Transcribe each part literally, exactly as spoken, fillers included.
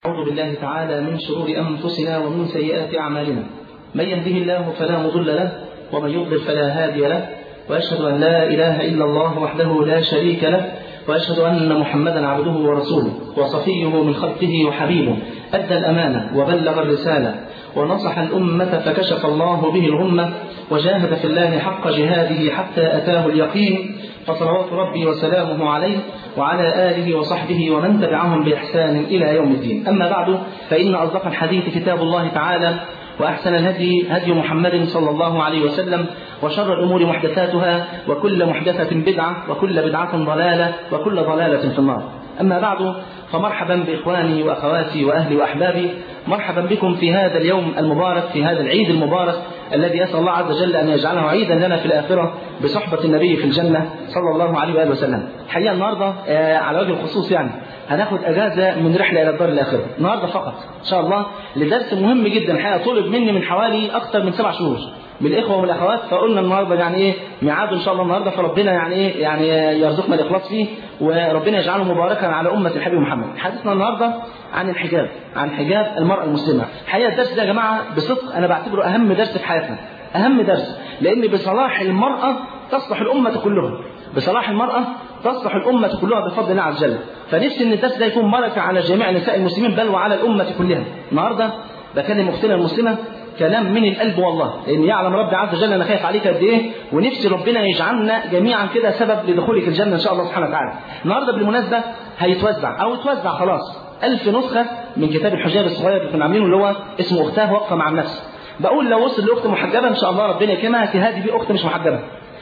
أعوذ بالله تعالى من شرور أنفسنا ومن سيئات أعمالنا، من يهده الله فلا مضل له ومن يضلل فلا هادي له، وأشهد أن لا إله إلا الله وحده لا شريك له، وأشهد أن محمدا عبده ورسوله وصفيه من خلقه وحبيبه، أدى الأمانة وبلغ الرسالة ونصح الأمة فكشف الله به الغمة، وجاهد في الله حق جهاده حتى أتاه اليقين، فصلوات ربي وسلامه عليه وعلى آله وصحبه ومن تبعهم بإحسان إلى يوم الدين. أما بعد، فإن أصدق الحديث كتاب الله تعالى، وأحسن الهدي هدي محمد صلى الله عليه وسلم، وشر الأمور محدثاتها، وكل محدثة بدعة، وكل بدعة ضلالة، وكل ضلالة في النار. أما بعد، فمرحبا بإخواني وأخواتي وأهلي وأحبابي، مرحبا بكم في هذا اليوم المبارك، في هذا العيد المبارك الذي أسأل الله عز وجل أن يجعله عيدا لنا في الآخرة بصحبة النبي في الجنة صلى الله عليه وآله وسلم. الحقيقة النهاردة آه على وجه الخصوص يعني هناخد أجازة من رحلة إلى الدار الآخرة النهاردة فقط إن شاء الله، لدرس مهم جدا. الحقيقة طلب مني من حوالي أكثر من سبع شهور من الإخوة والأخوات، فقلنا النهاردة يعني إيه ميعاد إن شاء الله النهاردة، فربنا يعني إيه يعني يرزقنا الإخلاص فيه، وربنا يجعله مباركا على أمة الحبيب محمد. حديثنا النهاردة عن الحجاب، عن حجاب المرأة المسلمة. الحقيقة الدرس ده يا جماعة بصدق أنا بعتبره أهم درس في حياتنا، أهم درس، لأن بصلاح المرأة تصلح الأمة كلها، بصلاح المرأة تصلح الأمة كلها بفضل الله عز وجل. فنفسي أن الدرس ده يكون بركة على جميع نساء المسلمين بل وعلى الأمة كلها. النهاردة بكلم أختنا المسلمة كلام من القلب والله، لأن يعلم ربي عز وجل أنا خايف عليك قد إيه، ونفسي ربنا يجعلنا جميعا كده سبب لدخولك الجنة إن شاء الله سبحانه وتعالى. النهاردة بالمناسبة هيتوزع أو اتوزع خلاص ألف نسخة من كتاب الحجاب الصغير اللي كنا عاملينه اللي هو اسمه أختها واقفة مع النفس. بقول لو وصل لأخت محجبة إن شاء الله ربنا يكرمها تهادي بيه أخت مش محجبة،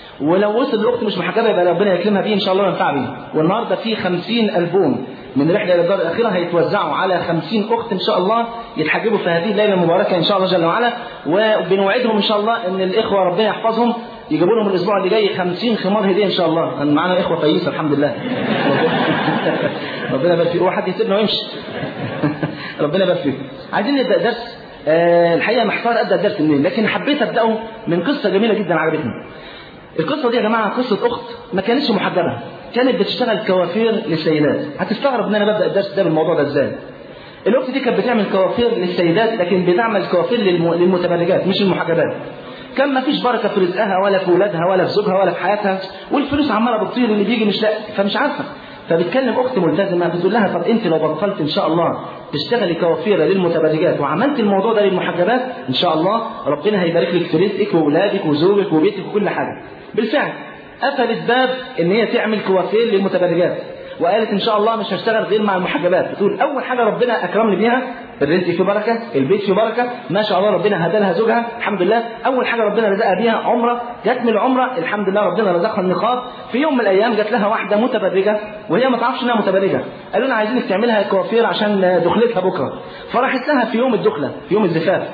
ولو وصل لأخت مش محجبة يبقى ربنا يكرمها بيه إن شاء الله وينفع بيه. والنهاردة في خمسين ألبوم من رحلة إلى الدار الآخرة هيتوزعوا على خمسين أخت إن شاء الله يتحجبوا في هذه الليلة المباركة إن شاء الله جل وعلا. وبنوعدهم إن شاء الله إن الإخوة ربنا يحفظهم يجيبوا لهم الأسبوع اللي جاي خمسين خمار هدية إن شاء الله. أنا معانا إخوة كويسة الحمد لله. ربنا يبارك فيك، واحد يسيبنا ويمشي. ربنا يبارك فيك. عايزين نبدأ درس. أه الحقيقة محتار أبدأ الدرس منين، لكن حبيت أبدأه من قصة جميلة جدا عجبتني. القصة دي يا جماعة قصة أخت ما كانتش محجبة، كانت بتشتغل كوافير للسيدات. هتستغرب ان انا ببدأ الدرس ده بالموضوع ده ازاي. الأخت دي كانت بتعمل كوافير للسيدات، لكن بتعمل كوافير للمتبرجات مش المحجبات. كان ما فيش بركة في رزقها ولا في ولادها ولا في زوجها ولا في حياتها، والفلوس عمالة بتطير، اللي بيجي مش لاقي، فمش عارفة. فبتكلم أخت ملتزمة بتقول لها طب أنت لو بطلت إن شاء الله تشتغلي كوافيرة للمتبرجات وعملت الموضوع ده للمحجبات إن شاء الله ربنا هيبارك لك في رزقك وولادك وزوجك وبيتك وكل حاجة. بالفعل قفلت باب ان هي تعمل كوافير للمتبرجات، وقالت ان شاء الله مش هشتغل غير مع المحجبات. بتقول اول حاجه ربنا اكرمني بيها الرزق فيه بركه، البيت فيه بركه، ما شاء الله ربنا هدى لها زوجها الحمد لله. اول حاجه ربنا رزقها بيها عمره، جت من العمره الحمد لله ربنا رزقها النقاب. في يوم من الايام جت لها واحده متبرجه وهي ما تعرفش انها متبرجه، قالوا لها عايزينك تعملها كوافير عشان دخلتها بكره. فراحت لها في يوم الدخله في يوم الزفاف،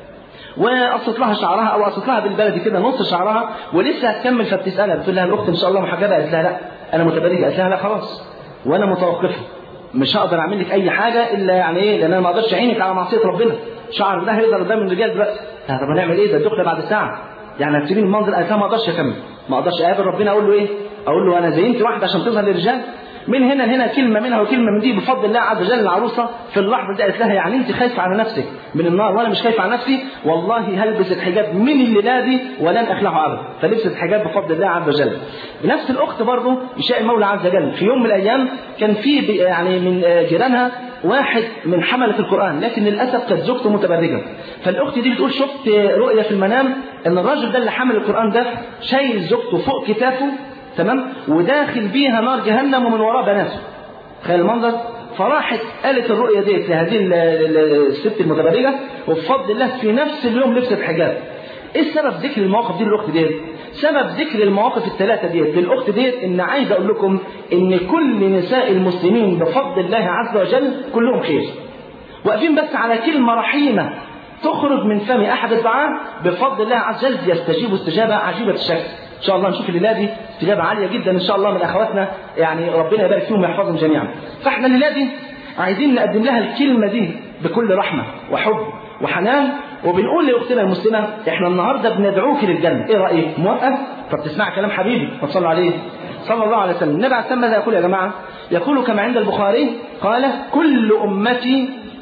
وقصت لها شعرها او قصت لها بالبلدي كده نص شعرها ولسه هتكمل، فبتسالها بتقول لها الاخت ان شاء الله محجبه؟ قالت لها لا انا متبرجه. قالت لها لا خلاص وانا متوقفه، مش هقدر اعمل لك اي حاجه الا يعني ايه، لان انا ما اقدرش اعينك على معصيه ربنا. شعر ده هيقدر قدام الرجال دلوقتي. طب هنعمل ايه؟ ده الدخله بعد ساعه، يعني هتسيبين المنظر؟ قالت لها ما اقدرش اكمل، ما اقدرش اقابل ربنا اقول له ايه؟ اقول له انا زينت واحده عشان تظهر للرجال؟ من هنا لهنا كلمة منها وكلمة من دي بفضل الله عز وجل. العروسة في اللحظة دي قالت لها يعني انت خايفة على نفسك من النار وانا مش خايفة على نفسي؟ والله هلبس الحجاب من الليلة دي ولن اخلعه ابدا. فلبست الحجاب بفضل الله عز وجل. بنفس الاخت برضه يشاء المولى عز وجل في يوم من الايام كان في يعني من جيرانها واحد من حملة القرآن، لكن للاسف كانت زوجته متبرجة. فالاخت دي بتقول شفت رؤية في المنام ان الراجل ده اللي حمل القرآن ده شايل زوجته فوق كتافه تمام، وداخل بيها نار جهنم ومن وراء بناته. تخيل المنظر. فراحت قالت الرؤية ديت لهذه الست المتبرجة، وبفضل الله في نفس اليوم لبست حجاب. ايه السبب ذكر المواقف دي للاخت ديت؟ سبب ذكر المواقف الثلاثة ديت للاخت ديت ان عايز اقول لكم ان كل نساء المسلمين بفضل الله عز وجل كلهم خير، واقفين بس على كلمة رحيمة تخرج من فم احد الدعاء بفضل الله عز وجل يستجيب استجابة عجيبة الشكل. ان شاء الله نشوف الليله دي استجابه عاليه جدا ان شاء الله من اخواتنا، يعني ربنا يبارك فيهم ويحفظهم جميعا. فاحنا الليله دي عايزين نقدم لها الكلمه دي بكل رحمه وحب وحنان، وبنقول لاختنا المسلمه احنا النهارده بندعوك للجنه، ايه رايك؟ موافقه؟ طب تسمع كلام حبيبي وصلى عليه صلى الله عليه وسلم. النبي عليه السلام ماذا يقول يا جماعه؟ يقول كما عند البخاري قال كل امتي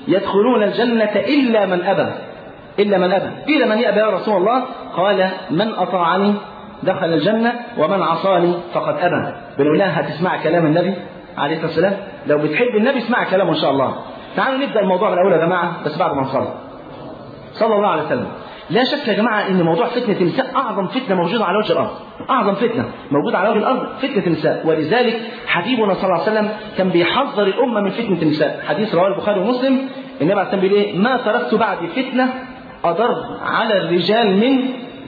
يدخلون الجنة إلا من أبى إلا من أبى قيل من يأبى يا رسول الله؟ قال من أطاعني دخل الجنة ومن عصاني فقد أبى. بنقول لها هتسمع كلام النبي عليه الصلاة والسلام؟ لو بتحب النبي اسمع كلامه إن شاء الله. تعالوا نبدأ الموضوع من الأول يا جماعة، بس بعد ما نصلي صلى الله عليه وسلم. لا شك يا جماعة إن موضوع فتنة النساء أعظم فتنة موجودة على وجه الأرض، أعظم فتنة موجودة على وجه الأرض فتنة النساء. ولذلك حبيبنا صلى الله عليه وسلم كان بيحذر الأمة من فتنة النساء. حديث رواه البخاري ومسلم، النبي عليه الصلاة والسلام ما تركت بعد فتنة أضر على الرجال من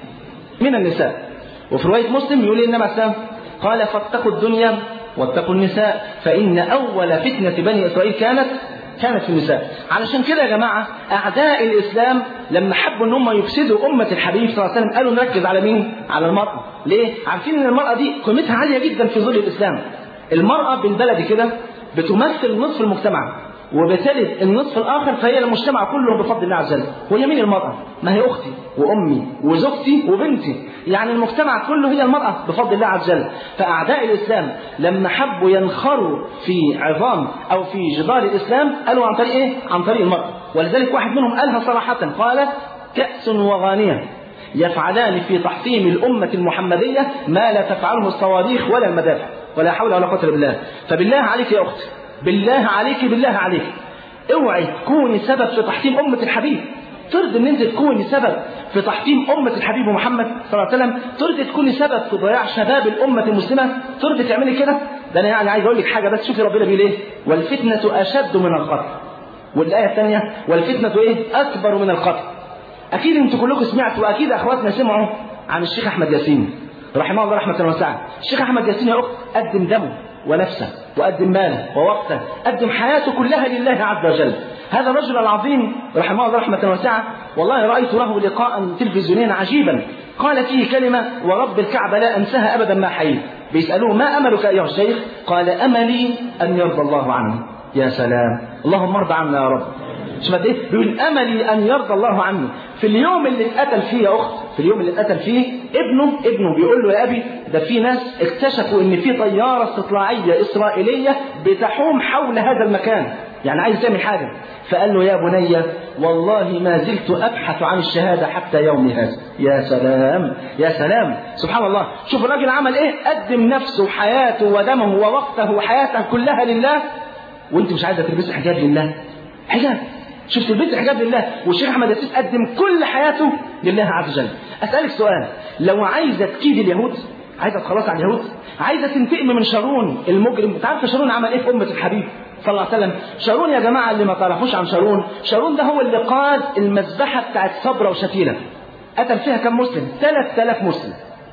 من النساء. وفي رواية مسلم يقول النبي عليه الصلاة والسلام قال فاتقوا الدنيا واتقوا النساء فإن أول فتنة بني إسرائيل كانت كانت في النساء. علشان كده يا جماعة أعداء الإسلام لما حبوا أن هم يفسدوا أمة الحبيب صلى الله عليه وسلم قالوا نركز على مين؟ على المرأة. ليه؟ عارفين أن المرأة دي قيمتها عالية جدا في ظل الإسلام. المرأة بالبلد كده بتمثل نصف المجتمع وبتلد النصف الآخر، فهي المجتمع كله بفضل الله عز وجل. وهي مين المرأة؟ ما هي أختي وأمي وزوجتي وبنتي، يعني المجتمع كله هي المرأة بفضل الله عز وجل. فأعداء الإسلام لما حبوا ينخروا في عظام أو في جدار الإسلام قالوا عن طريق إيه؟ عن طريق المرأة. ولذلك واحد منهم قالها صراحة، قال كأس وغانية يفعلان في تحطيم الأمة المحمدية ما لا تفعله الصواريخ ولا المدافع ولا حول ولا قوة إلا بالله. فبالله عليك يا أختي، بالله عليك بالله عليك اوعي تكوني سبب في تحطيم أمة الحبيب. ترضي ان انت تكوني سبب في تحطيم أمة الحبيب محمد صلى الله عليه وسلم؟ ترضي تكوني سبب في ضياع شباب الأمة المسلمة؟ ترضي تعملي كده؟ ده انا يعني عايز اقول لك حاجة بس، شوفي ربنا بيقول ايه؟ والفتنة أشد من القتل. والآية الثانية والفتنة ايه؟ أكبر من القتل. أكيد انتوا كلكم سمعتوا وأكيد أخواتنا سمعوا عن الشيخ أحمد ياسين رحمه الله رحمة واسعة. الشيخ أحمد ياسين يا أخت قدم دمه ونفسه وقدم ماله ووقته، قدم حياته كلها لله عز وجل. هذا الرجل العظيم رحمه الله رحمة واسعة والله رأيت له لقاء تلفزيونيا عجيبا قال فيه كلمة ورب الكعبة لا أنساها أبدا ما حييت. بيسألوه ما أملك أيها الشيخ؟ قال أملي أن يرضى الله عني. يا سلام، اللهم ارضى عنا يا رب. شوف قد ايه بيقول املي ان يرضى الله عني. في اليوم اللي اتقتل فيه يا اخت، في اليوم اللي اتقتل فيه ابنه ابنه بيقول له يا ابي ده في ناس اكتشفوا ان في طياره استطلاعيه اسرائيليه بتحوم حول هذا المكان، يعني عايز تعمل حاجه. فقال له يا بني والله ما زلت ابحث عن الشهاده حتى يومي هذا. يا سلام يا سلام، سبحان الله. شوف الراجل عمل ايه، قدم نفسه وحياته ودمه ووقته وحياته كلها لله، وانت مش عايزه تلبسي حجاب لله؟ حجاب، شوف تلبسي حجاب لله. والشيخ احمد ياسين قدم كل حياته لله عز وجل. اسالك سؤال، لو عايزه تكيد اليهود، عايزه تخلص عن اليهود، عايزه تنتقم من شارون المجرم، انت عارفه شارون عمل ايه في امه الحبيب صلى الله عليه وسلم؟ شارون يا جماعه اللي ما تعرفوش عن شارون، شارون ده هو اللي قاد المذبحه بتاعت صبرا وشتيله، قتل فيها كم مسلم؟ ثلاثة آلاف مسلم.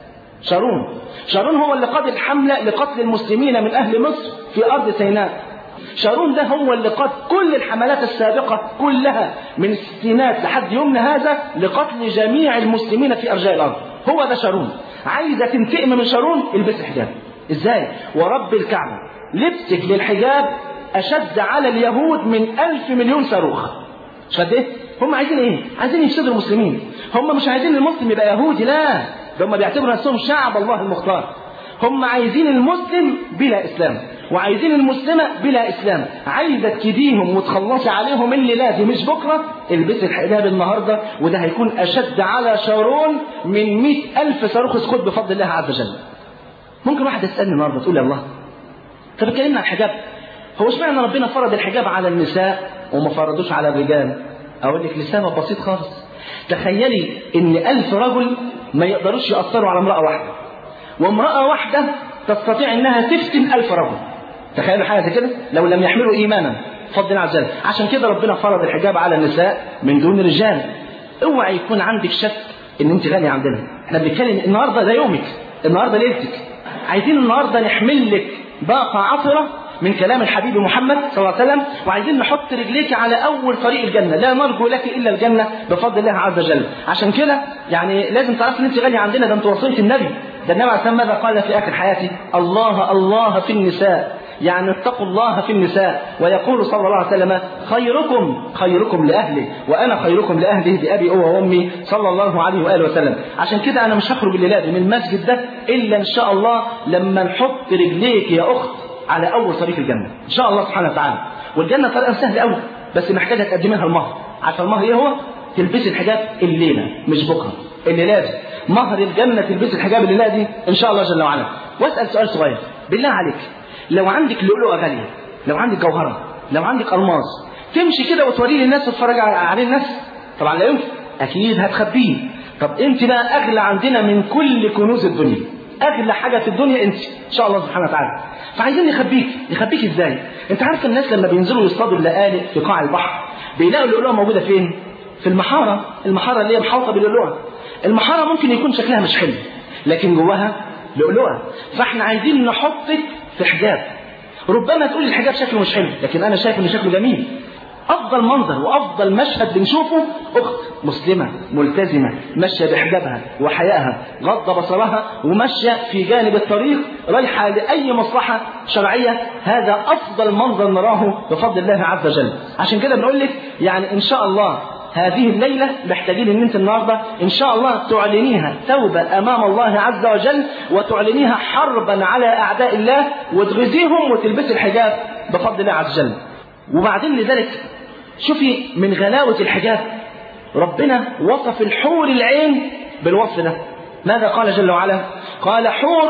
شارون شارون هو اللي قاد الحمله لقتل المسلمين من اهل مصر في ارض سيناء. شارون ده هو اللي قاد كل الحملات السابقة كلها من الستينات لحد يومنا هذا لقتل جميع المسلمين في أرجاء الأرض. هو ده شارون. عايزة تنتقم من شارون؟ البس حجاب. ازاي؟ ورب الكعبة لبسك للحجاب أشد على اليهود من ألف مليون صاروخ. مش قد ايه؟ هم عايزين ايه؟ عايزين يفسدوا المسلمين. هم مش عايزين المسلم يبقى يهودي، لا، ده هم بيعتبروا نفسهم شعب الله المختار. هم عايزين المسلم بلا إسلام وعايزين المسلمة بلا إسلام. عايزة تكيديهم وتخلصي عليهم الليلة دي مش بكرة، البسي الحجاب النهاردة، وده هيكون أشد على شارون من مئة ألف صاروخ اسقط بفضل الله عز وجل. ممكن واحد يسألني النهاردة تقول يا الله طب اتكلمنا عن الحجاب، هو اشمعنى ربنا فرض الحجاب على النساء وما فرضوش على الرجال؟ أقول لك لسبب بسيط خالص. تخيلي إن ألف رجل ما يقدروش يأثروا على امرأة واحدة، وامرأة واحدة تستطيع انها تفتن ألف رجل. تخيلوا حاجة زي كده لو لم يحملوا ايمانا بفضل الله عز وجل. عشان كده ربنا فرض الحجاب على النساء من دون الرجال. اوعى يكون عندك شك ان انت غالية عندنا. احنا بنتكلم النهارده ده يومك، النهارده ليلتك. عايزين النهارده نحمل لك باقة عطرة من كلام الحبيب محمد صلى الله عليه وسلم، وعايزين نحط رجليك على اول طريق الجنة، لا نرجو لك الا الجنة بفضل الله عز وجل. عشان كده يعني لازم تعرف ان انت غالية عندنا، ده انت وصية النبي. ده النبي عليه الصلاة والسلام ماذا قال في آخر حياته؟ الله الله في النساء، يعني اتقوا الله في النساء. ويقول صلى الله عليه وسلم خيركم خيركم لأهله وأنا خيركم لأهله بأبي هو وأمي صلى الله عليه وآله وسلم. عشان كده أنا مش هخرج الليلة دي من المسجد ده إلا إن شاء الله لما نحط رجليك يا أخت على أول طريق الجنة إن شاء الله سبحانه وتعالى. والجنة طريقة سهلة أوي، بس محتاجه تقدمي لها المهر. عارفه المهر ايه هو؟ تلبسي الحجاب الليله مش بكره، اللي لازم مهر الجنه تلبسي الحجاب الليله دي ان شاء الله جل وعلا. واسال سؤال صغير بالله عليك، لو عندك لؤلؤه غاليه، لو عندك جوهره، لو عندك الماس، تمشي كده وتوريه للناس وتتفرج عليه الناس؟ طبعا لا يمكن، اكيد هتخبيه. طب انت بقى اغلى عندنا من كل كنوز الدنيا، اغلى حاجه في الدنيا انت ان شاء الله سبحانه وتعالى. فعايزين نخبيك. نخبيك ازاي؟ انت عارف الناس لما بينزلوا يصطادوا اللآلئ في قاع البحر بيلاقوا اللؤلؤه موجوده فين؟ في المحاره، المحاره اللي هي محاوطه باللؤلؤه. المحاره ممكن يكون شكلها مش حلو لكن جواها لؤلؤه. فاحنا عايزين نحطك في حجاب. ربما تقول الحجاب شكله مش حلو لكن انا شايف ان شكله جميل. افضل منظر وافضل مشهد بنشوفه اخت مسلمه ملتزمه ماشيه بحجابها وحيائها غض بصرها وماشيه في جانب الطريق رايحه لاي مصلحه شرعيه. هذا افضل منظر نراه بفضل الله عز وجل. عشان كده بنقول لك يعني ان شاء الله هذه الليله محتاجين ان انت النهارده ان شاء الله تعلنيها توبه امام الله عز وجل، وتعلنيها حربا على اعداء الله، وتغزيهم وتلبسي الحجاب بفضل الله عز وجل. وبعدين لذلك شوفي من غلاوة الحجاب ربنا وصف الحور العين بالوصف ده. ماذا قال جل وعلا؟ قال حور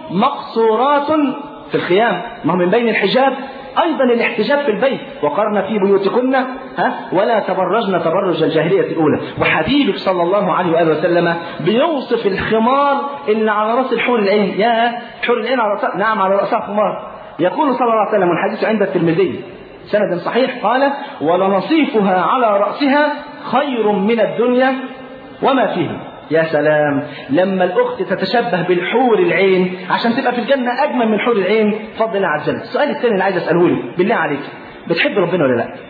مقصورات في الخيام. ما هو من بين الحجاب أيضا الاحتجاب في البيت، وقرن في بيوتكن ها ولا تبرجن تبرج الجاهلية الأولى. وحبيبك صلى الله عليه وآله وسلم بيوصف الخمار اللي على رأس الحور العين. يا حور العين على رأسها، نعم على رأسها خمار. يقول صلى الله عليه وسلم والحديث عند الترمذي سند صحيح قال ولنصيفها على رأسها خير من الدنيا وما فيها. يا سلام لما الأخت تتشبه بالحور العين عشان تبقى في الجنة أجمل من حور العين فضل الله عز وجل. السؤال الثاني اللي عايز أسأله لك بالله عليك، بتحب ربنا ولا لا؟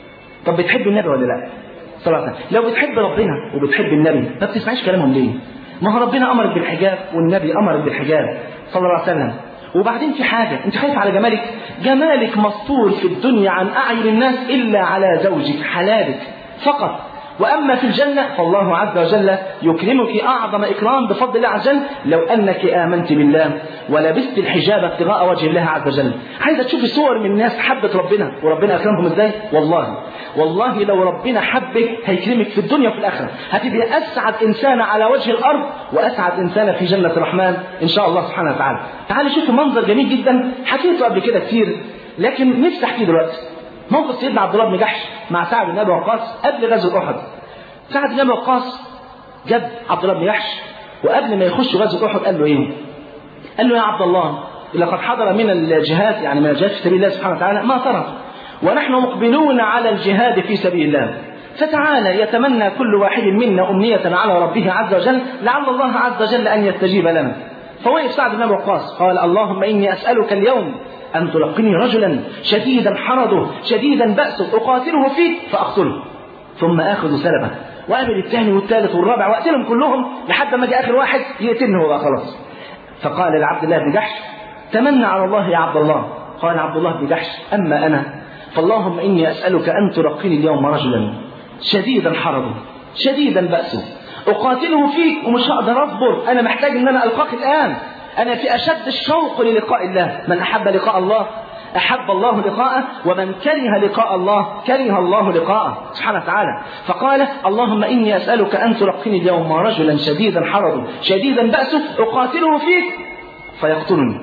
طب بتحب النبي ولا لا؟ صلى الله عليه وسلم. لو بتحب ربنا وبتحب النبي ما بتسمعيش كلامهم ليه؟ ما هو ربنا أمرك بالحجاب والنبي أمرك بالحجاب صلى الله عليه وسلم. وبعدين في حاجة انت خايف على جمالك، جمالك مستور في الدنيا عن أعين الناس إلا على زوجك حلالك فقط. وأما في الجنة فالله عز وجل يكرمك أعظم إكرام بفضل الله عز وجل لو أنك آمنت بالله ولبست الحجاب ابتغاء وجه الله عز وجل. عايزة تشوفي صور من الناس حبت ربنا وربنا أكرمهم إزاي؟ والله والله لو ربنا حبك هيكرمك في الدنيا وفي الآخرة، هتبقى أسعد إنسان على وجه الأرض وأسعد إنسان في جنة الرحمن إن شاء الله سبحانه وتعالى. تعالي شوفي منظر جميل جدا حكيته قبل كده كتير لكن نفسي أحكيه دلوقتي. موقف سيدنا عبد الله بن جحش مع سعد بن أبي وقاص قبل غزوة أحد. سعد بن أبي وقاص جاب عبد الله بن جحش وقبل ما يخش غزوة أحد قال له إيه؟ قال له يا عبد الله لقد حضر من الجهاد يعني من الجهاد في سبيل الله سبحانه وتعالى ما ترى، ونحن مقبلون على الجهاد في سبيل الله، فتعالى يتمنى كل واحد منا أمنية على ربه عز وجل لعل الله عز وجل أن يستجيب لنا. فوقف سعد بن أبي وقاص قال اللهم إني أسألك اليوم أن تلقني رجلا شديدا حرضه شديدا بأسه أقاتله فيك فأقتله ثم آخذ سلبه وقابل الثاني والثالث والرابع وأقتلهم كلهم لحد ما جاء آخر واحد يقتلني هو خلاص. فقال لعبد الله بن جحش تمنى على الله يا عبد الله. قال عبد الله بن جحش أما أنا فاللهم إني أسألك أن تلقني اليوم رجلا شديدا حرضه شديدا بأسه أقاتله فيك ومش هقدر أصبر، أنا محتاج أن أنا ألقاك الآن، أنا في أشد الشوق للقاء الله. من أحب لقاء الله أحب الله لقاءه ومن كره لقاء الله كره الله لقاءه سبحانه وتعالى. فقال اللهم إني أسألك أن تلقني اليوم رجلا شديدا حرضه شديدا بأسه أقاتله فيك فيقتلني.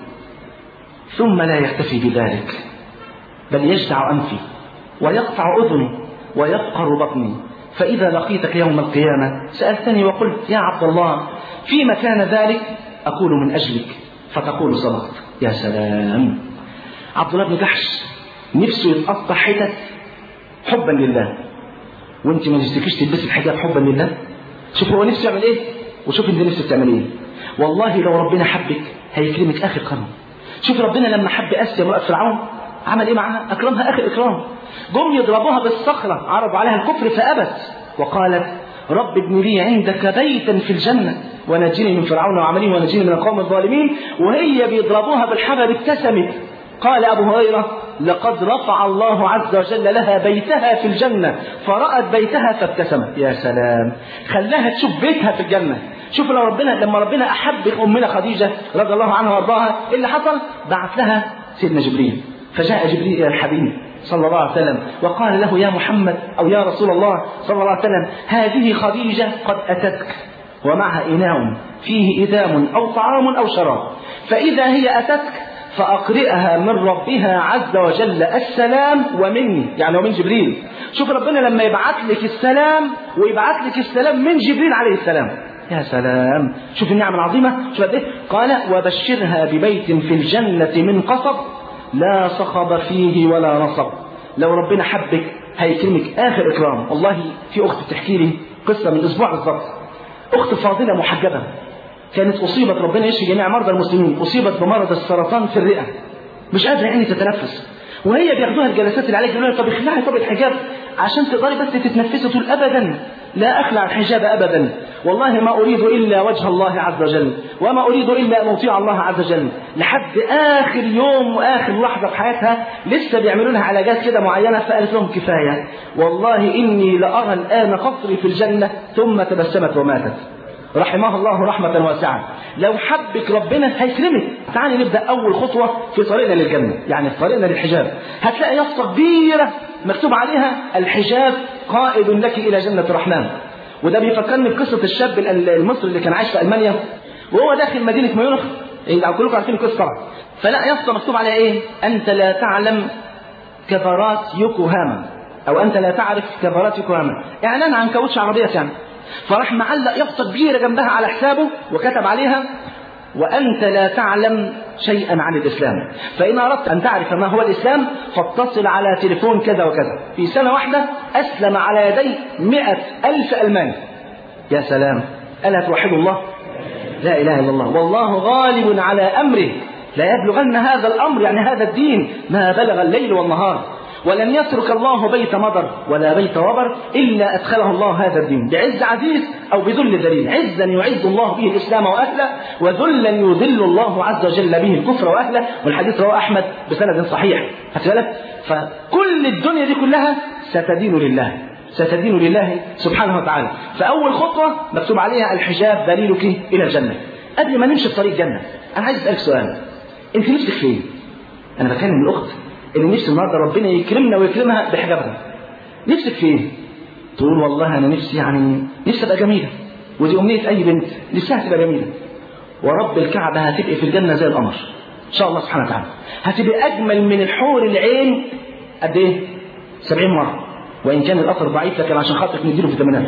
ثم لا يكتفي بذلك بل يجدع أنفي ويقطع أذني ويفقر بطني، فإذا لقيتك يوم القيامة سألتني وقلت يا عبد الله فيما كان ذلك؟ أقول من أجلك فتقول صدقت. يا سلام. عبد الله بن جحش نفسه يتقطع حتت حبا لله، وانت ما نفسكيش تلبسي الحجاب حبا لله. شوف هو نفسه يعمل ايه وشوف انت نفسك تعمل ايه. والله لو ربنا حبك هيكرمك اخر كرم. شوف ربنا لما حب اسيا امرأة فرعون عمل ايه معها؟ اكرمها اخر اكرام. جم يضربوها بالصخرة عرضوا عليها الكفر فابت وقالت رب ابن لي عندك بيتا في الجنة ونجني من فرعون وعمله ونجني من القوم الظالمين. وهي بيضربوها بالحجر ابتسمت. قال أبو هريرة لقد رفع الله عز وجل لها بيتها في الجنة فرأت بيتها فابتسمت. يا سلام، خلاها تشوف بيتها في الجنة. شوف لو ربنا لما ربنا أحب أمنا خديجة رضي الله عنها وارضاها اللي حصل بعث لها سيدنا جبريل، فجاء جبريل إلى الحبيب صلى الله عليه وسلم وقال له يا محمد أو يا رسول الله صلى الله عليه وسلم هذه خديجة قد أتتك ومعها إناء فيه إدام أو طعام أو شراب، فإذا هي أتتك فأقرئها من ربها عز وجل السلام ومني، يعني ومن جبريل. شوف ربنا لما يبعت لك السلام ويبعت لك السلام من جبريل عليه السلام، يا سلام، شوف النعمة العظيمة. شوف ايه قال وبشرها ببيت في الجنة من قصب لا صخب فيه ولا نصب. لو ربنا حبك هيكرمك آخر إكرام. والله في أخت بتحكي لي قصة من أسبوع بالضبط، أخت فاضلة محجبة كانت أصيبت، ربنا يشفي جميع مرضى المسلمين، أصيبت بمرض السرطان في الرئة، مش قادرة يعني تتنفس، وهي بياخدوها الجلسات العلاج يقولوا لها طب اخلعي طب الحجاب عشان تقدري بس تتنفسي. تقول أبدا لا أخلع الحجاب أبدا، والله ما أريد إلا وجه الله عز وجل وما أريد إلا أن أطيع الله عز وجل. لحد آخر يوم وآخر لحظة في حياتها لسه بيعملوا لها علاجات كده معينة، فقالت لهم كفاية والله إني لأرى الآن قصري في الجنة، ثم تبسمت وماتت رحمها الله رحمة واسعة. لو حبك ربنا هيكرمك. تعالي نبدأ أول خطوة في طريقنا للجنة، يعني في طريقنا للحجاب. هتلاقي يافطة كبيرة مكتوب عليها الحجاب قائد لك إلى جنة الرحمن. وده بيفكرني بقصة الشاب المصري اللي كان عايش في ألمانيا وهو داخل مدينة ميونخ، كلكم عارفين القصة طبعا. فلا يافطة مكتوب عليها إيه؟ أنت لا تعلم كفرات يوكوهاما، أو أنت لا تعرف كفرات يوكوهاما، إعلان عن كاوتش عربيات يعني. فراح معلق يافطة كبيرة جنبها على حسابه وكتب عليها وأنت لا تعلم شيئا عن الإسلام، فإن أردت أن تعرف ما هو الإسلام فاتصل على تليفون كذا وكذا. في سنة واحدة أسلم على يدي مئة ألف ألماني. يا سلام، ألا توحد الله؟ لا إله إلا الله. والله غالب على أمره لا يبلغن هذا الأمر، يعني هذا الدين، ما بلغ الليل والنهار. ولن يترك الله بيت مضر ولا بيت وبر إلا أدخله الله هذا الدين بعز عزيز أو بذل ذليل. عزا يعز الله به الإسلام وأهله، وذلا يذل الله عز وجل به الكفر وأهله. والحديث رواه أحمد بسند صحيح. هتبالك؟ فكل الدنيا دي كلها ستدين لله، ستدين لله سبحانه وتعالى. فأول خطوة مكتوب عليها الحجاب دليلك إلى الجنة. قبل ما نمشي في طريق الجنة أنا عايز أسألك سؤال، أنت نفسك فين؟ أنا بكلم الأخت اللي نفسي النهارده ربنا يكرمنا ويكرمها بحجابها. نفسك فين؟ تقول والله أنا نفسي يعني نفسي أبقى جميلة، ودي أمنية أي بنت نفسها تبقى جميلة. ورب الكعبة هتبقى في الجنة زي القمر إن شاء الله سبحانه وتعالى، هتبقى أجمل من الحور العين قد إيه؟ سبعين مرة، وإن كان الأثر ضعيف لكن عشان خاطرك نديله فيتامينات.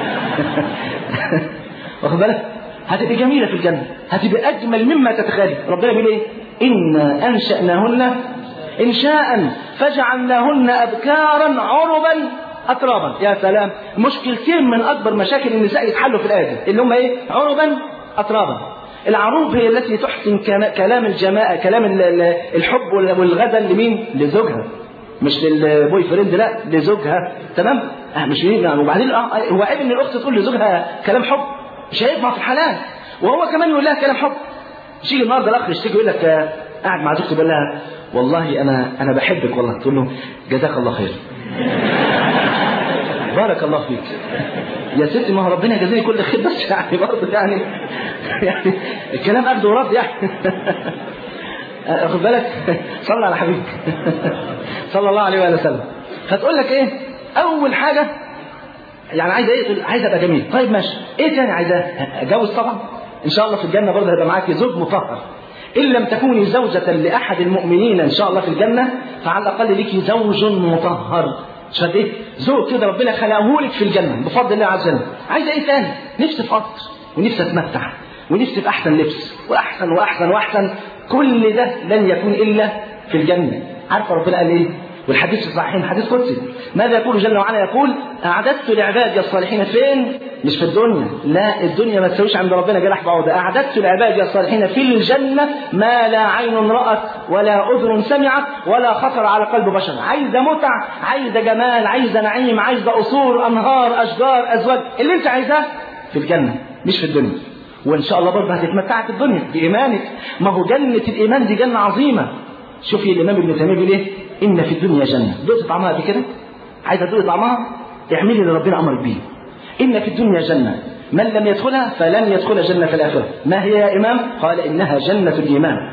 واخد بالك؟ هتبقى جميلة في الجنة، هتبقى أجمل مما تتخيل. ربنا بيقول إيه؟ إنا أنشأناهن إنشاء فجعلناهن أبكارا عربا أترابا. يا سلام، مشكلتين من أكبر مشاكل النساء يتحلوا في الآية اللي هم إيه؟ عربا أترابا. العروب هي التي تحسن كلام الجماعة، كلام الحب والغزل لمين؟ لزوجها، مش للبوي فريند، لا لزوجها. تمام؟ آه مش يعني. وبعدين آه هو عيب ان الاخت تقول لزوجها كلام حب؟ مش هينفع في الحلال. وهو كمان يقول لها كلام حب. يجي النهارده الاخ يشتكي يقول لك آه قاعد مع زوجته بيقول لها والله انا انا بحبك والله، تقول له جزاك الله خير. بارك الله فيك يا ستي، ما هو ربنا يجازيني كل خير، بس يعني برضه يعني يعني الكلام اخده ورد يعني. خد بالك، صلى على حبيبك صلى الله عليه وسلم. فتقول لك ايه؟ اول حاجه يعني عايزه ايه؟ عايزه ابقى جميل. طيب ماشي، ايه تاني عايزاه؟ اتجوز طبعا ان شاء الله في الجنه، برضه هيبقى معاكي زوج مطهر. ان لم تكوني زوجة لاحد المؤمنين ان شاء الله في الجنه فعلى الاقل ليكي زوج مطهر. شفت ايه؟ زوج كده ربنا خلقه لك في الجنه بفضل الله عز وجل. عايزه ايه تاني؟ نفسي في قصر، ونفسي اتمتع، ونفسي في احسن لبس، واحسن واحسن واحسن. كل ده لن يكون الا في الجنه. عارفه ربنا قال ايه؟ والحديث الصحيح حديث قدسي، ماذا يقول جل وعلا؟ يقول اعددت لعبادي الصالحين فين؟ مش في الدنيا، لا الدنيا ما تسويش عند ربنا جناح بعوضه. اعددت لعبادي الصالحين في الجنه ما لا عين رأت ولا اذن سمعت ولا خطر على قلب بشر. عايزه متع، عايزه جمال، عايزه نعيم، عايزه قصور، انهار، اشجار، ازواج، اللي انت عايزاه في الجنه مش في الدنيا. وان شاء الله برضه هتتمتع في الدنيا بايمانك. ما هو جنه الايمان دي جنه عظيمه. شوفي الامام ابن تيميه بيقول ايه؟ ان في الدنيا جنه. دوقت طعمها دي كده؟ عايزه تدوقي طعمها؟ اعملي اللي ربنا امرك بيه. ان في الدنيا جنه من لم يدخلها فلن يدخل جنه الاخره. ما هي يا امام؟ قال انها جنه الايمان.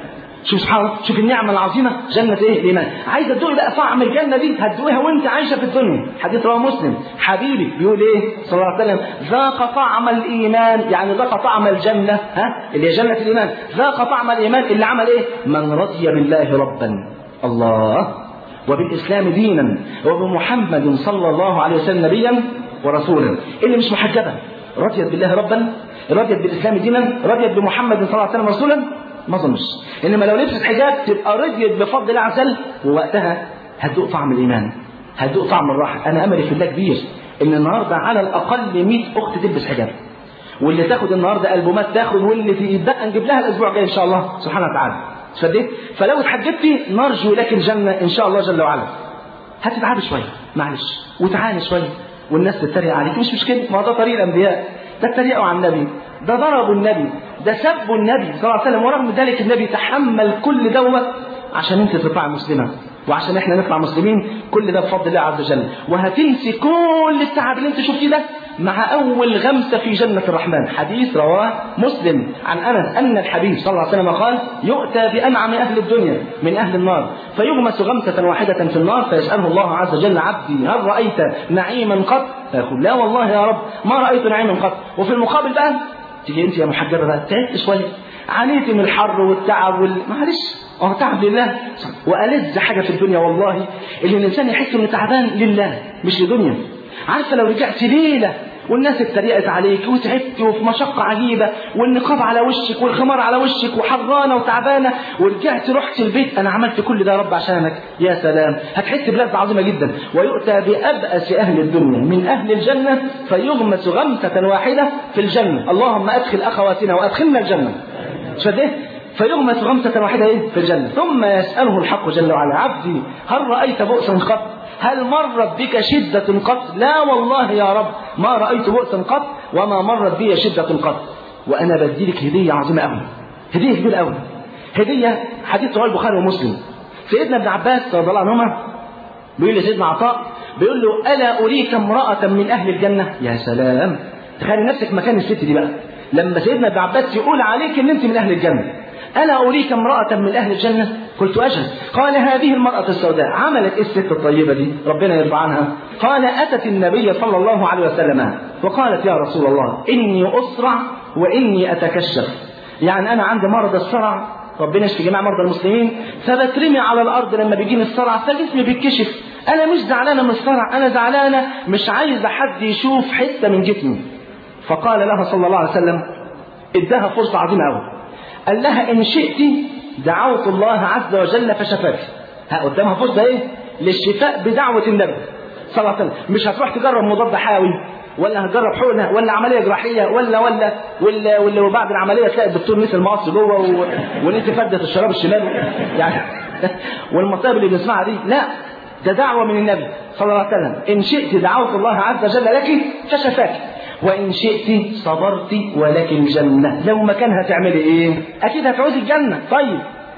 شوف سبحان الله، شوف النعمة العظيمة، جنة ايه؟ الإيمان. عايزة تدوقي بقى طعم الجنة دي، هتدوقيها وانت عايشة في الدنيا. حديث رواه مسلم، حبيبي بيقول ايه صلى الله عليه وسلم: ذاق طعم الإيمان، يعني ذاق طعم الجنة، ها اللي هي جنة الإيمان، ذاق طعم الإيمان اللي عمل ايه؟ من رضي بالله ربا، الله، وبالإسلام دينا، وبمحمد صلى الله عليه وسلم نبيا ورسولا. اللي مش محجبة رضيت بالله ربا، رضيت بالإسلام دينا، رضيت بمحمد صلى الله عليه وسلم رسولا، ما ظنش. انما لو لبست حجاب تبقى رضيت بفضل الله عز وجل، ووقتها هتدوق طعم الايمان، هتدوق طعم الراحه. انا املي في الله كبير ان النهارده على الاقل مئة اخت تلبس حجاب، واللي تاخد النهارده البومات تاخد، واللي يتبقى نجيب لها الاسبوع الجاي ان شاء الله سبحانه وتعالى. فديت فلو اتحجبتي نرجو لك الجنه ان شاء الله جل وعلا. هتتعبي شويه معلش، وتعاني شويه، والناس تتريق عليك، مش مشكله، ما ده طريق الانبياء، ده اتريقوا على النبي، ده ضربوا النبي، ده سبوا النبي صلى الله عليه وسلم، ورغم ذلك النبي تحمل كل دوت عشان انت تطلع مسلمه، وعشان احنا نطلع مسلمين، كل ده بفضل الله عز وجل. وهتنسي كل التعب اللي انت شفتيه ده مع اول غمسه في جنه الرحمن. حديث رواه مسلم عن انس ان الحبيب صلى الله عليه وسلم قال: يؤتى بانعم اهل الدنيا من اهل النار، فيغمس غمسه واحده في النار، فيساله الله عز وجل: عبدي هل رايت نعيما قط؟ فيقول: لا والله يا رب ما رايت نعيما قط. وفي المقابل بقى تيجي انت يا محجبه بقى تعبت شويه، عانيت من الحر والتعب وال... معلش اه تعب لله. والذ حاجه في الدنيا والله اللي الانسان يحس انه تعبان لله مش لدنيا. عارفه لو رجعت ليله والناس اتريقت عليك وتعبت وفي مشقه عجيبه، والنقاب على وشك والخمار على وشك وحرانه وتعبانه، ورجعت رحت البيت انا عملت كل ده يا رب عشانك، يا سلام، هتحس بلذة عظيمه جدا. ويؤتى بأبأس اهل الدنيا من اهل الجنه، فيغمس غمسه واحده في الجنه، اللهم ادخل اخواتنا وادخلنا الجنه. شفت فيغمس غمسة واحدة إيه؟ في الجنة. ثم يسأله الحق جل وعلا: عبدي هل رأيت بؤسا قط؟ هل مرت بك شدة قط؟ لا والله يا رب ما رأيت بؤسا قط، وما مرت بي شدة قط. وأنا بديلك هدية عظيمة أوي، هدية كبيرة أوي، هدية. حديث رواه البخاري ومسلم. سيدنا ابن عباس رضي الله عنهما بيقول لسيدنا عطاء، بيقول له: ألا أريك امرأة من أهل الجنة؟ يا سلام، تخيل نفسك مكان الست دي بقى، لما سيدنا ابن عباس يقول عليك ان انت من اهل الجنه. الا اريك امراه من اهل الجنه؟ قلت: اجل. قال: هذه المراه السوداء. عملت الست الطيبه دي ربنا يرضى عنها. قال: اتت النبي صلى الله عليه وسلم وقالت: يا رسول الله اني اسرع واني اتكشف، يعني انا عندي مرض الصرع، ربنا يشفي جميع مرضى المسلمين، فبترمي على الارض لما بيجيني الصرع فجسمي بيتكشف. انا مش زعلانه من الصرع، انا زعلانه مش عايزه حد يشوف حته من جسمي. فقال لها صلى الله عليه وسلم، اداها فرصة عظيمة قوي، قال لها: إن شئت دعوت الله عز وجل فشفاك. ها قدامها فرصة إيه؟ للشفاء بدعوة النبي صلى الله عليه وسلم. مش هتروح تجرب مضاد حيوي، ولا هتجرب حقنة، ولا عملية جراحية، ولا ولا ولا ولا وبعد العملية تلاقي الدكتور نسي المقص جوه و... ونسي فدة الشراب الشمال يعني والمصائب اللي بنسمعها دي. لا، ده دعوة من النبي صلى الله عليه وسلم: إن شئت دعوت الله عز وجل لك فشفاك، وإن شئت صبرت ولك الجنة. لو مكانها تعملي إيه؟ أكيد هتعوزي الجنة. طيب،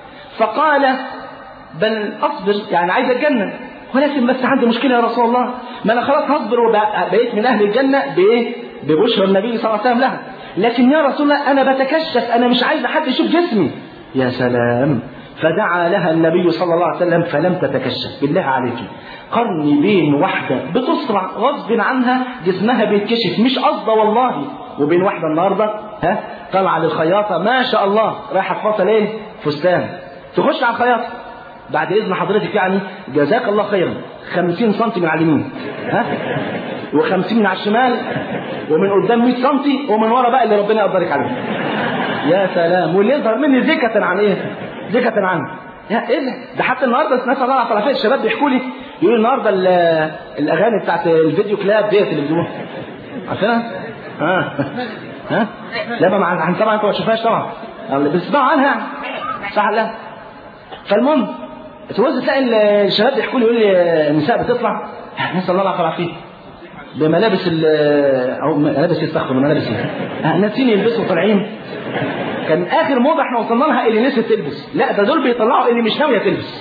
فقال: بل أصبر، يعني عايز الجنة، ولكن بس عندي مشكلة يا رسول الله، ما أنا خلاص هصبر وبقيت من أهل الجنة بإيه؟ ببشرى النبي صلى الله عليه وسلم لها، لكن يا رسول الله أنا بتكشف، أنا مش عايز حد يشوف جسمي. يا سلام. فدعا لها النبي صلى الله عليه وسلم فلم تتكشف. بالله عليك، قرني بين واحدة بتصرع غصب عنها جسمها بيتكشف مش قصده والله، وبين واحدة النهاردة ها طالعة للخياطة ما شاء الله رايحة تفصل ايه؟ فستان، تخش على الخياطة بعد إذن حضرتك يعني جزاك الله خيرا خمسين سنتي من على اليمين، ها وخمسين من على الشمال، ومن قدام مئة سنتي، ومن ورا بقى اللي ربنا يقدرك عليه. يا سلام. واللي يظهر مني زكة عن ايه؟ زكة عنه. يا ايه ده؟ حتى النهارده ناس الله على طرفين الشباب بيحكوا لي، يقولوا النهارده الاغاني بتاعت الفيديو كلاب ديت اللي بيجيبوها، عارفينها؟ ها ها لا طبعا طبعا انت ما تشوفهاش طبعا، اللي بتسمعوا عنها يعني، صح ولا لا؟ فالمهم تبص تلاقي الشباب بيحكوا لي، يقول لي النساء بتطلع نسال الله العافيه فيه بملابس ال او ملابس يستخدم ملابس ناسين يلبسوا طالعين. كان اخر موضه احنا وصلنا لها اللي نسيت تلبس، لا ده دول بيطلعوا اللي مش ناويه تلبس.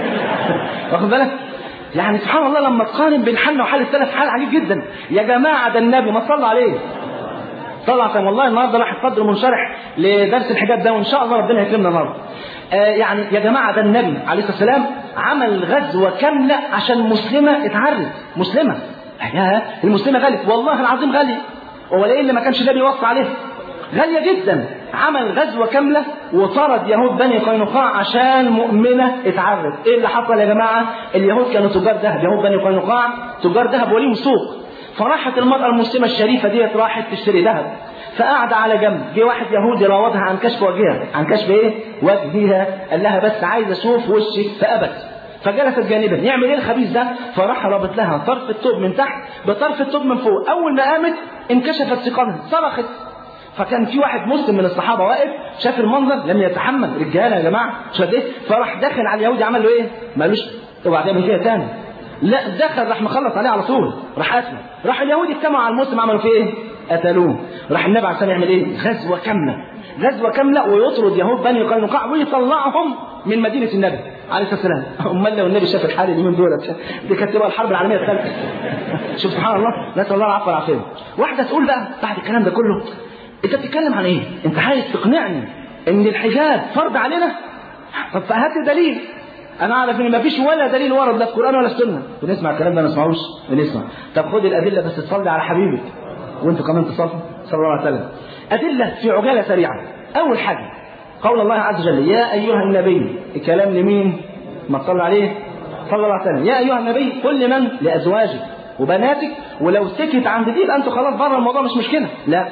واخد بالك؟ يعني سبحان الله لما تقارن بين حالنا وحال السلف حال عجيب جدا. يا جماعه ده النبي ما صلى عليه طلع كان والله النهارده راح قدر منشرح لدرس الحجاب ده، وان شاء الله ربنا يكرمنا النهارده. آه يعني يا جماعه، ده النبي عليه الصلاه والسلام عمل غزوه كامله عشان مسلمه اتعرض. مسلمه، يا المسلمه غاليه والله العظيم غاليه، ولا ايه اللي ما كانش النبي يوصي عليه؟ غاليه جدا. عمل غزوه كامله وطرد يهود بني قينقاع عشان مؤمنه اتعرض. ايه اللي حصل يا جماعه؟ اليهود كانوا تجار ذهب، يهود بني قينقاع تجار ذهب وليهم سوق. فراحت المراه المسلمه الشريفه ديت راحت تشتري ذهب، فقعد على جنب. جه واحد يهودي راودها عن كشف وجهها، عن كشف ايه؟ وجهها. قال لها بس عايز اشوف وشك، فابت. فجلست جانبا. يعمل ايه الخبيث ده؟ فراح رابط لها طرف الثوب من تحت بطرف الثوب من فوق. اول ما قامت انكشفت ثقلها، صرخت. فكان في واحد مسلم من الصحابه واقف شاف المنظر لم يتحمل. رجاله يا جماعه شاف ايه؟ فراح داخل على اليهودي عمل له ايه؟ مالوش اوعى تعمل كده تاني. لا دخل راح مخلص عليه على طول، راح قتله. راح اليهودي اجتمعوا على المسلم عملوا فيه ايه؟ قتلوه. راح النبي عليه الصلاه والسلام يعمل ايه؟ غزوه كامله، غزوه كامله ويطرد يهود بني قينقاع ويطلعهم من مدينه النبي عليه الصلاه والسلام. امال لو النبي شاف الحال اليومين دول دي كانت تبقى الحرب العالميه الثالثه. شوف سبحان الله، نسال الله العفو والعافيه. واحده تقول بقى بعد الكلام ده كله انت بتتكلم عن ايه؟ انت عايز تقنعني ان الحجاب فرض علينا؟ طب هات دليل. انا اعرف ان مفيش ولا دليل ورد لا في القران ولا السنه. بنسمع الكلام ده ما نسمعوش؟ بنسمع. طب خد الادله بس تصلي على حبيبك وانتوا كمان تصلوا صلى الله عليه وسلم. ادله في عجاله سريعه. اول حاجه قول الله عز وجل يا ايها النبي. الكلام لمين؟ ما تصلي عليه صلى الله عليه وسلم. يا ايها النبي قل لمن؟ لازواجك وبناتك. ولو سكت عند دي يبقى انتوا خلاص بره الموضوع مش مشكله. لا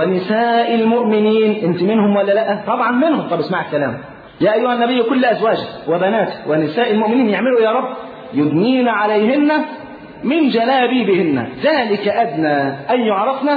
ونساء المؤمنين. انت منهم ولا لا؟ طبعا منهم. طب اسمع الكلام. يا ايها النبي كل ازواجك وبناتك ونساء المؤمنين يعملوا يا رب يدنين عليهن من جلابيبهن ذلك ادنى ان يعرفن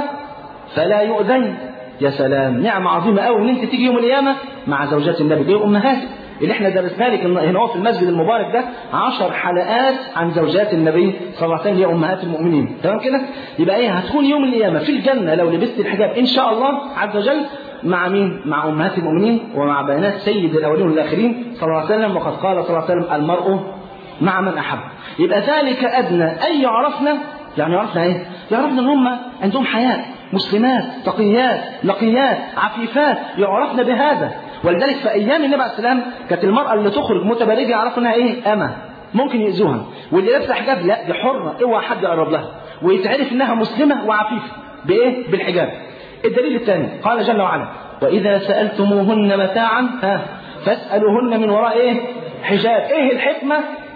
فلا يؤذين. يا سلام، نعمه عظيمه قوي ان انت تيجي يوم القيامه مع زوجات النبي. دي امهاتك اللي احنا درسنا لك هنا في المسجد المبارك ده عشر حلقات عن زوجات النبي صلى الله عليه وسلم، هي امهات المؤمنين. تمام كده؟ يبقى ايه؟ هتكون يوم القيامه في الجنه لو لبست الحجاب ان شاء الله عز وجل مع مين؟ مع امهات المؤمنين ومع بنات سيد الاولين والاخرين صلى الله عليه وسلم. وقد قال صلى الله عليه وسلم المرء مع من احب. يبقى ذلك ادنى ان يعرفنا. يعني يعرفنا ايه؟ يعرفنا ان هم عندهم حياء، مسلمات تقيات نقيات عفيفات، يعرفنا بهذا. ولذلك في ايام النبي عليه السلام كانت المراه اللي تخرج متبرجه يعرفوا انها ايه؟ امه، ممكن يؤذوها. واللي لابسه حجاب لا دي حره، اوعى حد يقرب لها، ويتعرف انها مسلمه وعفيفه بايه؟ بالحجاب. الدليل الثاني قال جل وعلا واذا سالتموهن متاعا ها فاسالوهن من وراء ايه؟ حجاب. ايه الحكمه؟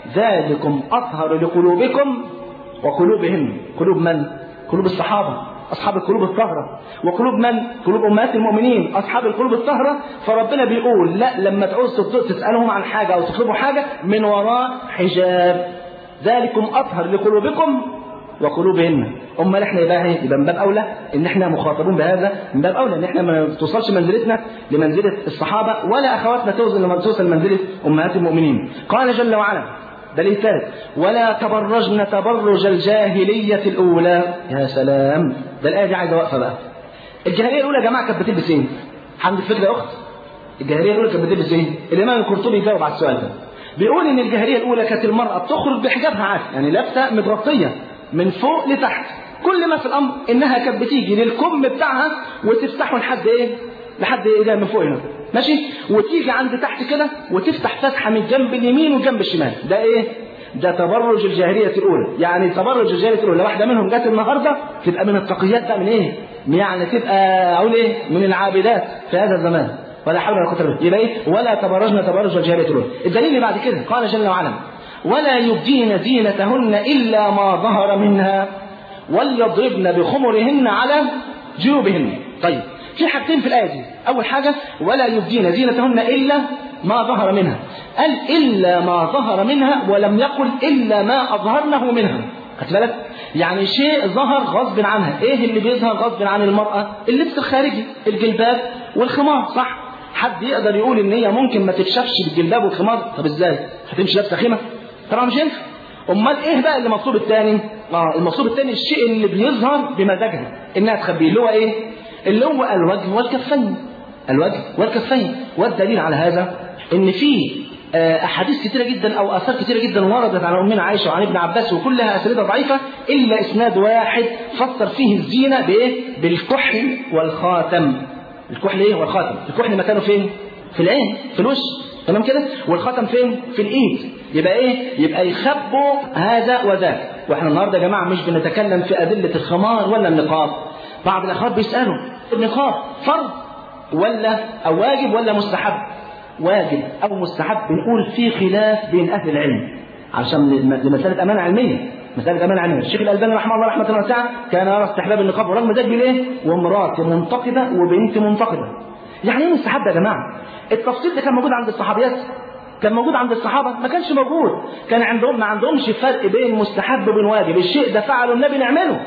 ذلكم اطهر لقلوبكم وقلوبهن. قلوب من؟ قلوب الصحابه أصحاب القلوب الطاهرة. وقلوب من؟ قلوب أمهات المؤمنين أصحاب القلوب الطاهرة. فربنا بيقول لا لما تعوز تسألهم عن حاجة أو تطلبوا حاجة من وراء حجاب. ذلكم أطهر لقلوبكم وقلوبهن. أما احنا يبقى ايه؟ يبقى من باب أولى إن احنا مخاطبون بهذا، من باب أولى إن احنا ما توصلش منزلتنا لمنزلة الصحابة ولا أخواتنا توصل لما توصل منزلة أمهات المؤمنين. قال جل وعلا دليل ثالث ولا تبرجن تبرج الجاهلية الأولى. يا سلام، ده الآية دي عايزة وقفة بقى. الجاهلية الأولى يا جماعة كانت بتلبس إيه؟ عندك فكرة يا أخت؟ الجاهلية الأولى كانت بتلبس إيه؟ الإمام القرطبي يجاوب على السؤال ده. بيقول إن الجاهلية الأولى كانت المرأة بتخرج بحجابها عادي، يعني لابسة متغطية من فوق لتحت. كل ما في الأمر إنها كانت بتيجي للكم بتاعها وتفتحه لحد إيه؟ لحد إيه من فوق هنا. ماشي؟ وتيجي عند تحت كده وتفتح فتحة من جنب اليمين وجنب الشمال. ده إيه؟ ده تبرج الجاهلية الأولى. يعني تبرج الجاهلية الأولى واحدة منهم جت النهاردة تبقى من التقيات بقى من إيه؟ يعني تبقى أقول إيه؟ من العابدات في هذا الزمان. ولا حول ولا قوة إلا بالله. يبقى إيه؟ ولا تبرجنا تبرج الجاهلية الأولى. الدليل اللي بعد كده قال جل وعلا ولا يبدين زينتهن إلا ما ظهر منها وليضربن بخمرهن على جيوبهن. طيب في حاجتين في الآية دي. أول حاجة ولا يبدين زينتهن إلا ما ظهر منها. قال إلا ما ظهر منها ولم يقل إلا ما أظهرنه منها. خدت بالك؟ يعني شيء ظهر غصب عنها. إيه اللي بيظهر غصب عن المرأة؟ اللبس الخارجي، الجلباب والخمار، صح؟ حد يقدر يقول إن هي ممكن ما تتشافش بالجلباب والخمار؟ طب إزاي؟ هتمشي لابسة خيمة؟ طبعا مش ينفع. أمال إيه بقى اللي مطلوب الثاني؟ آه المطلوب الثاني الشيء اللي بيظهر بمزاجها إنها تخبيه، اللي هو إيه؟ اللي هو الوجه والكفين. الوجه والكفين. والدليل على هذا إن في أحاديث كثيرة جدا أو آثار كثيرة جدا وردت على أمنا عائشة وعن ابن عباس وكلها أسئلة ضعيفة إلا إسناد واحد فسر فيه الزينة بإيه؟ بالكحل والخاتم. الكحل ايه والخاتم؟ الكحل مكانه فين؟ في العين، في الوش، تمام كده؟ والخاتم فين؟ في الايد. يبقى ايه؟ يبقى يخبوا هذا وذاك. واحنا النهارده يا جماعه مش بنتكلم في ادله الخمار ولا النقاب. بعض الاخوات بيسالوا النقاب فرض ولا او واجب ولا مستحب؟ واجب او مستحب بنقول في خلاف بين اهل العلم عشان لمساله امانه علميه. مساله امانه علميه. الشيخ الالباني رحمه الله رحمه واسعه كان يرى استحباب النقاب، ورغم ذلك بالايه؟ وامراه منتقده وبنت منتقده. يعني ايه مستحب يا جماعه؟ التفصيل ده كان موجود عند الصحابيات؟ كان موجود عند الصحابه؟ ما كانش موجود. كان عندهم ما عندهمش فرق بين مستحب وبين واجب. الشيء ده فعله النبي نعمله،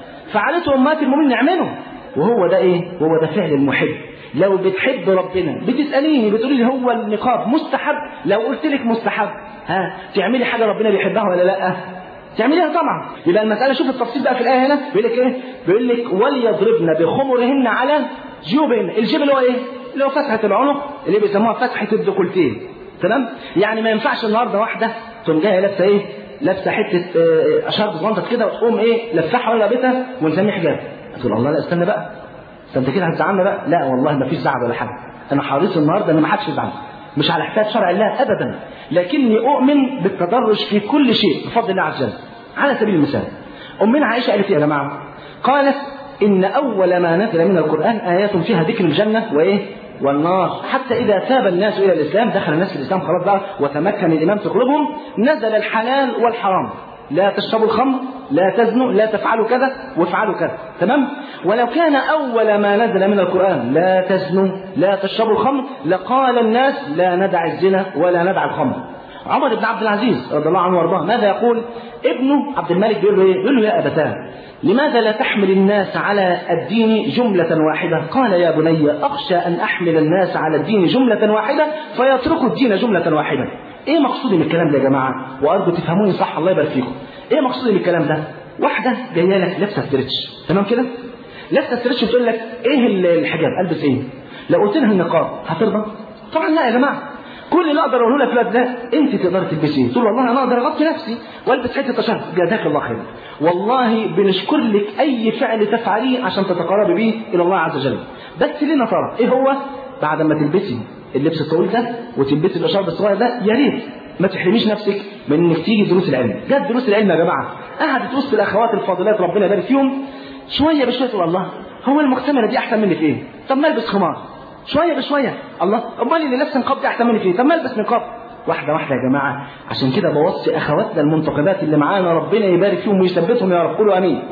فعلته امهات المؤمنين نعمله، وهو ده ايه؟ وهو ده فعل المحب. لو بتحب ربنا بتساليني بتقولي لي هو النقاب مستحب؟ لو قلت لك مستحب ها تعملي حاجه ربنا بيحبها ولا لا؟ تعمليها طبعا. يبقى المساله شوف التفصيل بقى في الايه هنا بيقول لك ايه؟ بيقول لك وليضربن بخمرهن على جيوبهن. الجيب اللي هو ايه؟ اللي هو فتحه العنق اللي بيسموها فتحه الديكولتيه، تمام؟ يعني ما ينفعش النهارده واحده تقوم جايه لابسه ايه؟ لابسه حته اشارب صغنطه كده وتقوم ايه؟ لفحها ولا لابسها ونسميه حجاب. تقول الله لا استنى بقى، انت كده هتزعلنا بقى. لا والله ما فيش زعل ولا حاجه. انا حريص النهارده ان ما حدش يزعل، مش على حساب شرع الله ابدا، لكني اؤمن بالتدرج في كل شيء بفضل الله عز وجل. على سبيل المثال امنا عائشه قالت يا جماعه، قالت ان اول ما نزل من القران ايات فيها ذكر الجنه وايه؟ والنار، حتى اذا تاب الناس الى الاسلام، دخل الناس في الاسلام خلاص بقى وتمكن الايمان في قلوبهم، نزل الحلال والحرام. لا تشربوا الخمر، لا تزنوا، لا تفعلوا كذا وافعلوا كذا، تمام؟ ولو كان اول ما نزل من القران لا تزنوا لا تشربوا الخمر لقال الناس لا ندع الزنا ولا ندع الخمر. عمر بن عبد العزيز رضي الله عنه وارضاه ماذا يقول؟ ابنه عبد الملك بيقول له ايه؟ بيقول له يا ابتاه لماذا لا تحمل الناس على الدين جملة واحدة؟ قال يا بني اخشى ان احمل الناس على الدين جملة واحدة فيتركوا الدين جملة واحدة. ايه مقصودي من الكلام ده يا جماعه؟ وارجو تفهموني صح الله يبارك فيكم. ايه مقصودي من الكلام ده؟ واحده جايه لك لابسه ستريتش، تمام كده؟ لابسه ستريتش وتقول لك ايه الحجاب؟ البس ايه؟ لو قلت لها النقاب هترضى؟ طبعا لا يا جماعه. كل اللي اقدر اقوله لك دلوقتي ده انت تقدري تلبسي ايه؟ تقول والله انا اقدر اغطي نفسي والبس حته تشهد، جزاك الله خير. والله بنشكر لك اي فعل تفعليه عشان تتقربي بيه الى الله عز وجل. بس لنا ترى ايه هو؟ بعد ما تلبسي اللبس الطويل ده وتلبسي الاشارب الصغير ده، يا ريت ما تحرميش نفسك من انك تيجي دروس العلم. جت دروس العلم يا جماعه، قعدت وسط الاخوات الفاضلات ربنا يبارك فيهم، شويه بشويه تقول الله هو المحتمله دي احسن مني في ايه؟ طب ما البس خمار. شويه بشويه الله امال اللي لابسه نقاب دي احسن مني في ايه؟ طب ما البس نقاب. واحده واحده يا جماعه. عشان كده بوصي اخواتنا المنتقبات اللي معانا ربنا يبارك فيهم ويثبتهم يا رب، قولوا امين.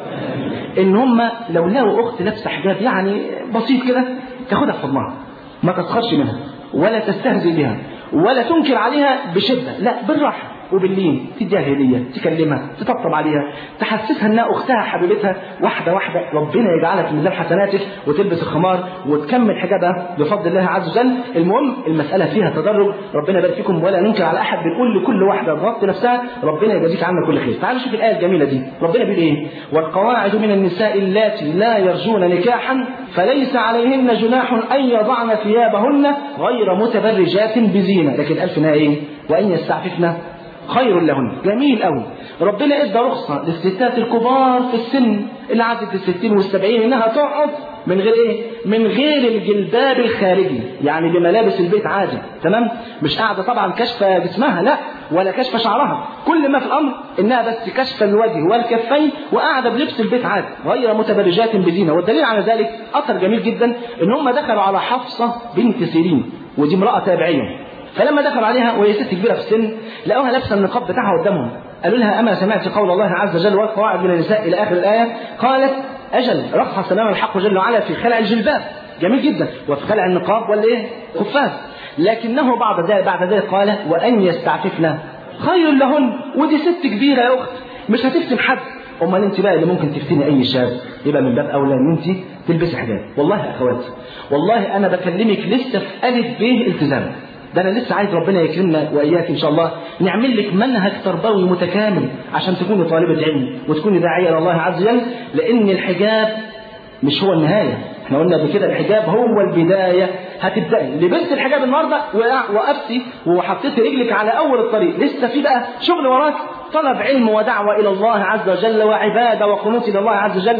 ان هم لو لقوا اخت لابسه حجاب يعني بسيط كده تاخدها في حضنها، ما تسخرش منها ولا تستهزئ بها ولا تنكر عليها بشده، لا بالراحه وباللين، تديها هديه، تكلمها، تطبطب عليها، تحسسها انها اختها حبيبتها. واحده واحده ربنا يجعلها في ميزان حسناتك وتلبس الخمار وتكمل حجابها بفضل الله عز وجل. المهم المساله فيها تدرج، ربنا يبارك فيكم ولا ننكر على احد، بنقول لكل واحده تغطي نفسها ربنا يجازيك عنا كل خير. تعالوا شوف الايه الجميله دي، ربنا بيقول ايه؟ والقواعد من النساء اللاتي لا يرجون نكاحا فليس عليهن جناح ان يضعن ثيابهن غير متبرجات بزينه، لكن الف ايه؟ وان يستعففن خير لهن. جميل قوي. ربنا ادى رخصه للستات الكبار في السن اللي عدت الستين والسبعين انها تقعد من غير ايه؟ من غير الجلباب الخارجي، يعني بملابس البيت عادي، تمام؟ مش قاعده طبعا كشفه جسمها، لا، ولا كشفه شعرها، كل ما في الامر انها بس كشف الوجه والكفين وقاعده بلبس البيت عادي غير متبرجات بزينه. والدليل على ذلك اثر جميل جدا ان هم دخلوا على حفصه بنت سيرين، ودي امراه تابعيه، فلما دخلوا عليها وهي ست كبيره في السن لقوها لابسه النقاب بتاعها قدامهم، قالوا لها اما سمعت قول الله عز وجل والقواعد من النساء الى اخر الايه؟ قالت اجل، رخص لنا الحق جل وعلا في خلع الجلباب، جميل جدا، وفي خلع النقاب ولا ايه؟ خفاف، لكنه بعد ذلك بعد ذلك قال وان يستعففن خير لهن. ودي ست كبيره يا اخت مش هتفتن حد، امال انت بقى اللي ممكن تفتني اي شاب، يبقى من باب اولى ان انت تلبسي حجاب. والله يا اخواتي والله انا بكلمك لسه في الف ب التزام، ده انا لسه عايز ربنا يكرمنا واياك ان شاء الله نعمل لك منهج تربوي متكامل عشان تكوني طالبه علم وتكوني داعيه الى الله عز وجل، لان الحجاب مش هو النهايه. احنا قلنا قبل كده الحجاب هو البدايه. هتبداي لبست الحجاب النهارده وقفتي وحطيتي رجلك على اول الطريق، لسه في بقى شغل وراك، طلب علم ودعوه الى الله عز وجل وعباده وقنوت الى الله عز وجل.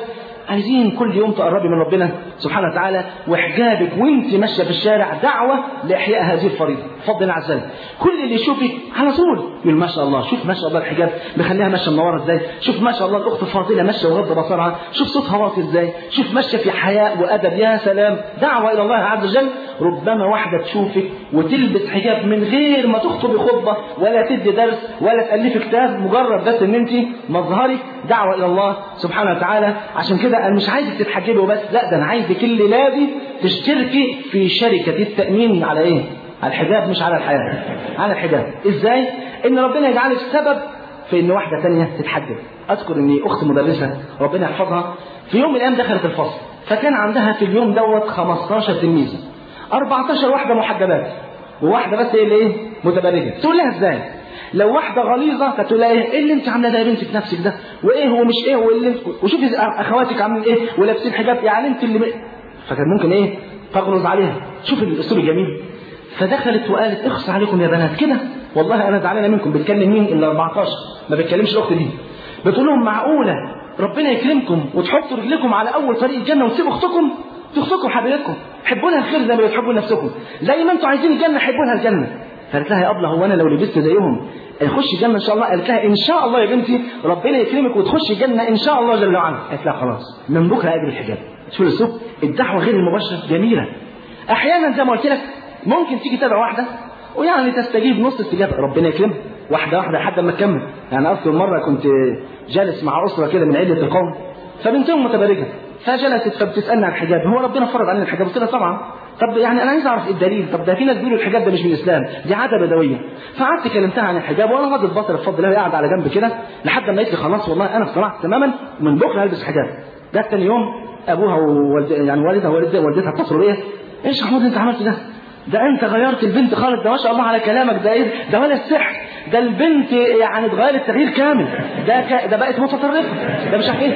عايزين كل يوم تقربي من ربنا سبحانه وتعالى، وحجابك وانت ماشيه في الشارع دعوه لاحياء هذه الفريضه بفضل الله عز وجل. كل اللي يشوفك على طول يقول ما شاء الله، شوف ما شاء الله الحجاب مخليها ماشيه منوره ازاي، شوف ما شاء الله الاخت فاضله ماشيه وغض بصرها، شوف صوتها واطي ازاي، شوف ماشيه في حياء وادب، يا سلام. دعوه الى الله عز وجل. ربما واحده تشوفك وتلبس حجاب من غير ما تخطبي خطبه ولا تدي درس ولا تالفي كتاب، مجرد بس ان انت مظهرك دعوه الى الله سبحانه وتعالى. عشان كده انا مش عايزك تتحجبي وبس، لا ده انا عايزك الليله دي تشتركي في شركه التامين على ايه؟ على الحجاب، مش على الحياه، على الحجاب. ازاي؟ ان ربنا يجعلك سبب في ان واحده ثانيه تتحجب. اذكر اني اخت مدرسه ربنا يحفظها في يوم من الايام دخلت الفصل، فكان عندها في اليوم دوت خمستاشر تلميذه، أربعتاشر واحده محجبات وواحده بس هي اللي ايه؟ متبرجه. تقول لها ازاي؟ لو واحده غليظه كانت تقول لها ايه؟ ايه اللي انت عامله ده يا بنتي في نفسك ده؟ وايه هو مش ايه واللي وشوفي اخواتك عاملين ايه ولابسين حجاب، يعني انت اللي م... فكان ممكن ايه؟ تغلظ عليها. شوف الاسلوب الجميل. فدخلت وقالت اخص عليكم يا بنات كده، والله انا زعلانه منكم. بتكلم مين؟ ال أربعتاشر، ما بتكلمش الاخت دي. بتقول لهم معقوله ربنا يكرمكم وتحطوا رجلكم على اول طريق الجنه وتسيبوا اختكم؟ اختكم حبيبتكم، حبوا لها الخير زي ما بتحبوا نفسكم، زي ما انتم عايزين الجنه حبوا لها الجنه. فقالت لها يا ابله هو انا لو لبست زيهم اخش الجنه ان شاء الله؟ قالت لها ان شاء الله يا بنتي ربنا يكرمك وتخشي الجنه ان شاء الله جل وعلا. قالت لها خلاص من بكره اجري الحجاب. شوف الاسلوب، الدعوه غير المباشره جميله. احيانا زي ما قلت لك ممكن تيجي تدعو واحده ويعني تستجيب نص استجابه، ربنا يكرمها واحده واحده لحد ما تكمل. يعني اذكر مره كنت جالس مع اسره كده من عده القوم، فبنتهم متبرجه، فجلست فبتسالني عن الحجاب، هو ربنا فرض علينا الحجاب؟ قلت لها طبعا. طب يعني انا عايز اعرف ايه الدليل؟ طب ده في ناس بيقولوا الحجاب ده مش من الاسلام، دي عاده بدويه. فقعدت كلمتها عن الحجاب وانا غضت بصري بفضل الله، قاعد على جنب كده لحد ما قالت لي خلاص والله انا اقتنعت تماما ومن بكره هلبس حجاب. ده ثاني يوم ابوها ووالد يعني والدها والدتها والدتها اتصلوا بيا، ايش يا محمود انت عملت ده؟ ده انت غيرت البنت خالص، ده ما شاء الله على كلامك، ده ايه ده ولا السحر، ده البنت يعني اتغيرت تغيير كامل، ده ك... ده بقت متطرفه، ده مش عارف ايه.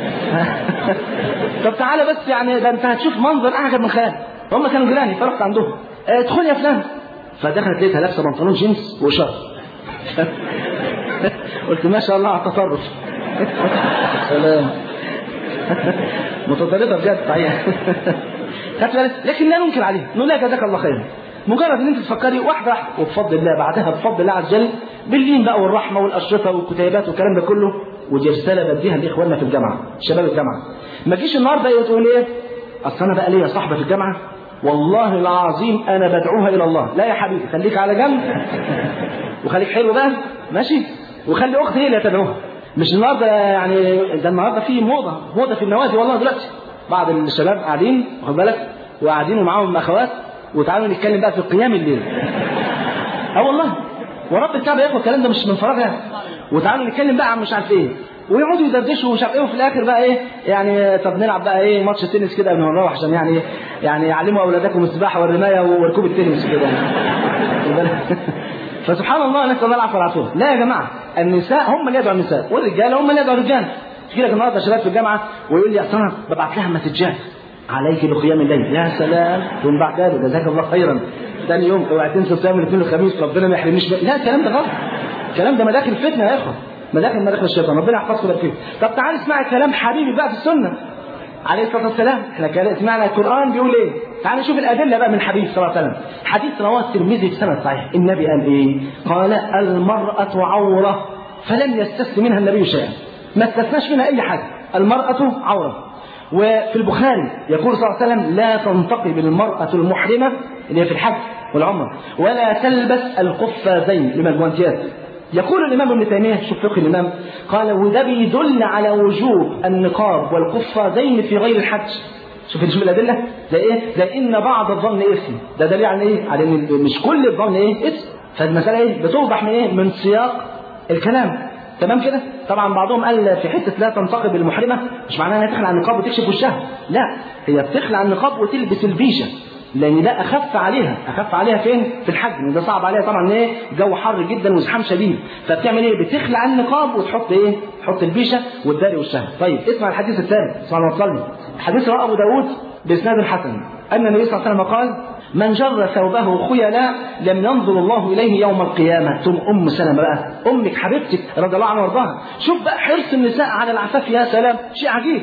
طب تعالى بس يعني ده انت هتشوف منظر اعجب من خيالك. هم كانوا جيراني فرحت عندهم، ادخل يا فلان. فدخلت لقيتها لابسه بنطلون جينز وشرط. قلت ما شاء الله على التطرف. سلام. متطرفه بجد صحيح. لكن لا ننكر عليه، نقول لها جزاك الله خيرا. مجرد ان انت تفكري واحده واحده وبفضل الله بعدها بفضل الله عز وجل باللين بقى والرحمه والاشرطه والكتيبات والكلام ده كله. ودي رساله بديها لاخواننا في الجامعه، شباب الجامعه. ما تجيش النهارده ايه تقول ايه؟ اصل انا بقى ليا صاحبه في الجامعه والله العظيم انا بدعوها الى الله. لا يا حبيبي خليك على جنب وخليك حلو بقى ماشي، وخلي اختي هي اللي تدعوها. مش النهارده يعني، ده النهارده في موضه موضه في النوادي والله دلوقتي. بعض الشباب قاعدين واخد بالك وقاعدين ومعاهم اخوات وتعالوا نتكلم بقى في قيام الليل. اه والله ورب الكعبه يا اخوه الكلام ده مش من فراغ يعني. وتعالوا نتكلم بقى عن مش عارف ايه ويقعدوا يدردشوا ومش عارف ايه، وفي الاخر بقى ايه يعني طب نلعب بقى ايه ماتش تنس كده قبل ما نروح عشان يعني يعني يعلموا اولادكم السباحه والرمايه وركوب التنس كده يعني. فسبحان الله نسال الله العفو والعافيه. لا يا جماعه النساء هم اللي يدعوا النساء والرجاله هم اللي يدعوا الرجال. تجي لك النهارده شباب في الجامعه ويقول لي اصل انا ببعت لها مسجات عليك بقيام الليل. يا سلام ثم بعد ذلك جزاك الله خيرا. ثاني يوم اوعى تنسوا صيام الاثنين والخميس ربنا ما يحرمنيش. لا الكلام ده غلط، الكلام ده مداخل فتنه يا اخوه، مداخل مداخل الشيطان، ربنا يحفظكم فيه. طب تعالى اسمع كلام حبيبي بقى في السنه عليه الصلاه والسلام. احنا سمعنا القران بيقول ايه، تعالى نشوف الادله بقى من حبيب صلى الله عليه وسلم. حديث رواه الترمذي بسند صحيح. النبي قال ايه؟ قال المراه عوره فلم يستثن منها النبي شيئا، ما استثناش منها اي حاجه، المراه عوره. وفي البخاري يقول صلى الله عليه وسلم لا تنتقب المرأة المحرمة اللي هي في الحج والعمرة ولا تلبس القفازين لمجوانتيات. يقول الإمام ابن تيمية شوف فقه الإمام قال وده بيدل على وجوب النقاب والقفازين في غير الحج. شوف شوف الأدلة زي إيه؟ زي إن بعض الظن إثم، ده دليل على إيه؟ على إن مش كل الظن إيه؟ إثم. فالمسألة إيه؟ بتوضح من إيه؟ من سياق الكلام. تمام كده؟ طبعا بعضهم قال في حته لا تنتقب المحرمه مش معناها انها تخلع النقاب وتكشف وشها، لا هي بتخلع النقاب وتلبس البيشه لان ده اخف عليها، اخف عليها فين؟ في الحج، ده صعب عليها طبعا ايه؟ جو حر جدا وزحام شديد، فبتعمل ايه؟ بتخلع النقاب وتحط ايه؟ تحط البيشه وتداري وشها. طيب اسمع الحديث الثالث صلى الله عليه وسلم. حديث رواه ابو داود باسناد حسن ان النبي صلى الله عليه وسلم قال من جر ثوبه خيلاء لم ينظر الله اليه يوم القيامه. ثم ام سلمة بقى امك حبيبتك رضي الله عنها وارضاها، شوف بقى حرص النساء على العفاف، يا سلام شيء عجيب.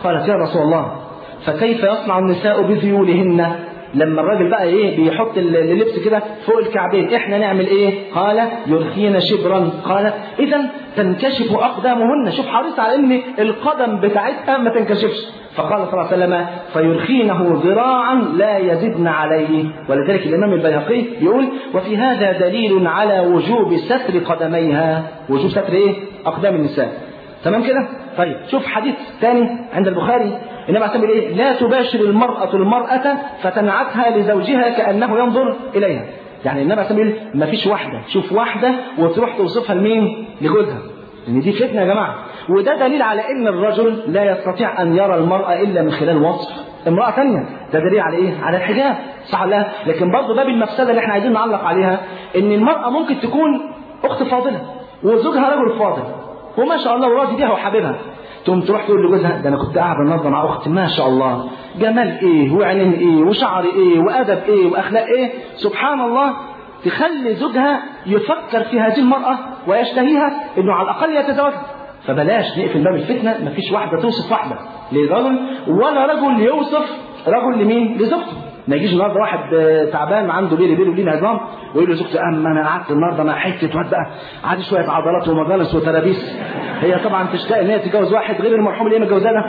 قالت يا رسول الله فكيف يصنع النساء بذيولهن؟ لما الراجل بقى ايه بيحط اللبس كده فوق الكعبين احنا نعمل ايه؟ قال يرخين شبرا. قال اذا تنكشف اقدامهن. شوف حريص على ان القدم بتاعتها ما تنكشفش. فقال صلى الله عليه وسلم فيرخينه ذراعا لا يزدن عليه. ولذلك الامام البيهقي يقول وفي هذا دليل على وجوب ستر قدميها. وجوب ستر ايه؟ اقدام النساء. تمام كده؟ طيب شوف حديث ثاني عند البخاري النبي عليه ايه؟ لا تباشر المرأة المرأة فتنعتها لزوجها كأنه ينظر إليها. يعني النبي عليه ايه؟ ما فيش واحدة شوف واحدة وتروح توصفها لمين؟ لجوزها. لأن دي فتنة يا جماعة. وده دليل على إن الرجل لا يستطيع أن يرى المرأة إلا من خلال وصف امرأة ثانية. ده دليل على إيه؟ على الحجاب. صح ولا لا؟ لكن برضه باب المفسدة اللي احنا عايزين نعلق عليها إن المرأة ممكن تكون أخت فاضلة وزوجها رجل فاضل وما شاء الله وراضي بيها وحبيبها، تقوم تروح تقول لجوزها ده انا كنت قاعده النهارده مع اختي ما شاء الله جمال ايه وعينين ايه وشعر ايه وادب ايه واخلاق ايه. سبحان الله تخلي زوجها يفكر في هذه المراه ويشتهيها انه على الاقل يتزوجها. فبلاش نقفل باب الفتنه. مفيش واحده توصف واحده لرجل ولا رجل يوصف رجل لمين؟ لزوجته. ما يجيش النهارده واحد تعبان عنده بيلي بيلي وليه عظام ويقول له زوجته اما انا قعدت النهارده مع حته واد بقى عادي شويه عضلات ومجالس وترابيس. هي طبعا تشتاق ان هي تتجوز واحد غير المرحوم اللي هي متجوزاه ده.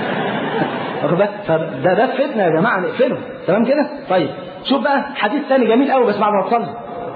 واخد بالك؟ فده ده فتنه يا جماعه نقفله. تمام كده؟ طيب شوف بقى حديث ثاني جميل قوي بس بعد ما تصلي.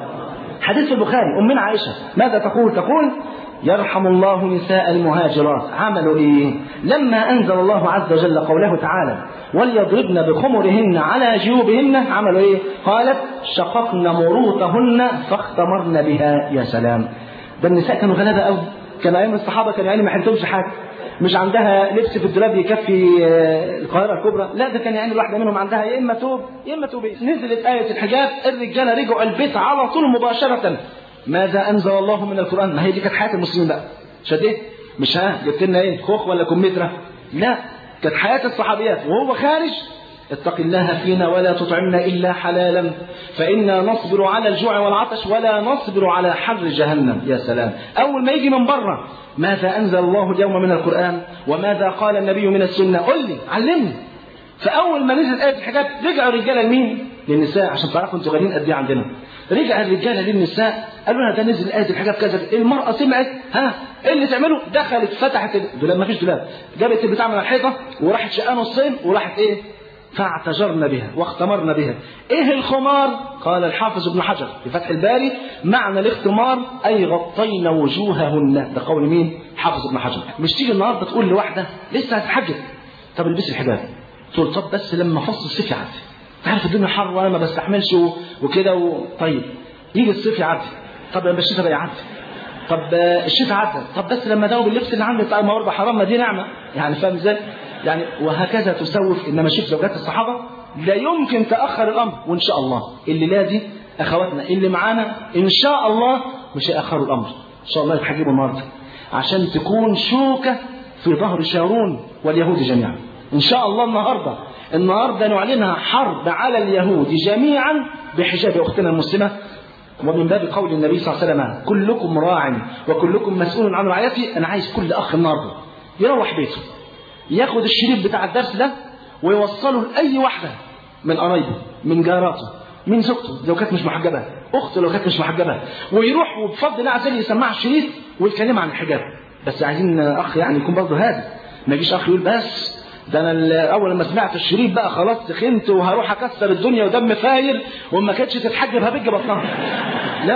حديث في البخاري امنا عائشه ماذا تقول؟ تقول يرحم الله نساء المهاجرات. عملوا ايه؟ لما انزل الله عز وجل قوله تعالى وليضربن بخمرهن على جيوبهن عملوا ايه؟ قالت شققن مروطهن فاختمرن بها. يا سلام. ده النساء كانوا غلابه قوي. كان ايام الصحابه كانوا يعني ما حلتهمش حاجه. مش عندها لبس في الدولاب يكفي القاهره الكبرى، لا ده كان يعني الواحده منهم عندها يا اما ثوب يا اما ثوبين. نزلت ايه الحجاب الرجاله رجعوا البيت على طول مباشره. ماذا انزل الله من القران؟ ما هي دي كانت حياه المسلمين بقى. مش ايه؟ مش ها جبت لنا ايه خوخ ولا كمثرى؟ لا كانت حياه الصحابيات وهو خارج اتق الله فينا ولا تطعمنا الا حلالا فانا نصبر على الجوع والعطش ولا نصبر على حر جهنم. يا سلام. اول ما يجي من بره ماذا انزل الله اليوم من القران وماذا قال النبي من السنه؟ قل لي علمني. فاول ما نزلت ايه الحجاب رجعوا الرجاله لمين؟ للنساء. عشان تعرفوا انتوا غاليين قد ايه عندنا. رجع الرجاله للنساء قالوا لها ده نزل آية الحجاب كذا. المرأة سمعت ها ايه اللي تعمله؟ دخلت فتحت الدولاب ما فيش دولاب جابت البتاع من الحيطه وراحت شقاه نصين وراحت ايه؟ فاعتجرن بها واختمرن بها. ايه الخمار؟ قال الحافظ ابن حجر في فتح الباري معنى الاختمار اي غطين وجوههن. ده قول مين؟ حافظ ابن حجر. مش تيجي النهارده تقول لواحده لسه هتتحجب طب البسي الحجاب تقول طب بس لما فصل الصيف يعدي تعرف الدنيا حر وانا ما بستحملش وكده و... طيب يجي الصيف يعدي طب لما الشتاء بقى يعدي طب الشتاء عدى طب بس لما داوب اللبس اللي عندي طيب ما هو حرام ما دي نعمه يعني فاهم ازاي؟ يعني وهكذا تسوف. انما شوف زوجات الصحابه لا يمكن تاخر الامر. وان شاء الله اللي لا دي اخواتنا اللي معانا ان شاء الله مش هياخروا الامر. ان شاء الله يتحجبوا النهارده عشان تكون شوكه في ظهر شارون واليهود جميعا. ان شاء الله النهارده النهارده نعلنها حرب على اليهود جميعا بحجاب اختنا المسلمه. ومن باب قول النبي صلى الله عليه وسلم كلكم راع وكلكم مسؤول عن رعيته. انا عايز كل اخ النهارده يروح بيته ياخد الشريط بتاع الدرس ده ويوصله لاي واحده من قرايبه من جاراته من زوجته لو كانت مش محجبه اخته لو كانت مش محجبه ويروح وبفضل الله عز وجل يسمعها الشريط ويتكلم عن الحجاب. بس عايزين اخ يعني يكون برضه هادي. ما يجيش اخ يقول بس ده انا اول لما سمعت الشريط بقى خلاص سخنت وهروح اكسر الدنيا ودم فاير وما كانتش تتحجب هبج بطنها. لا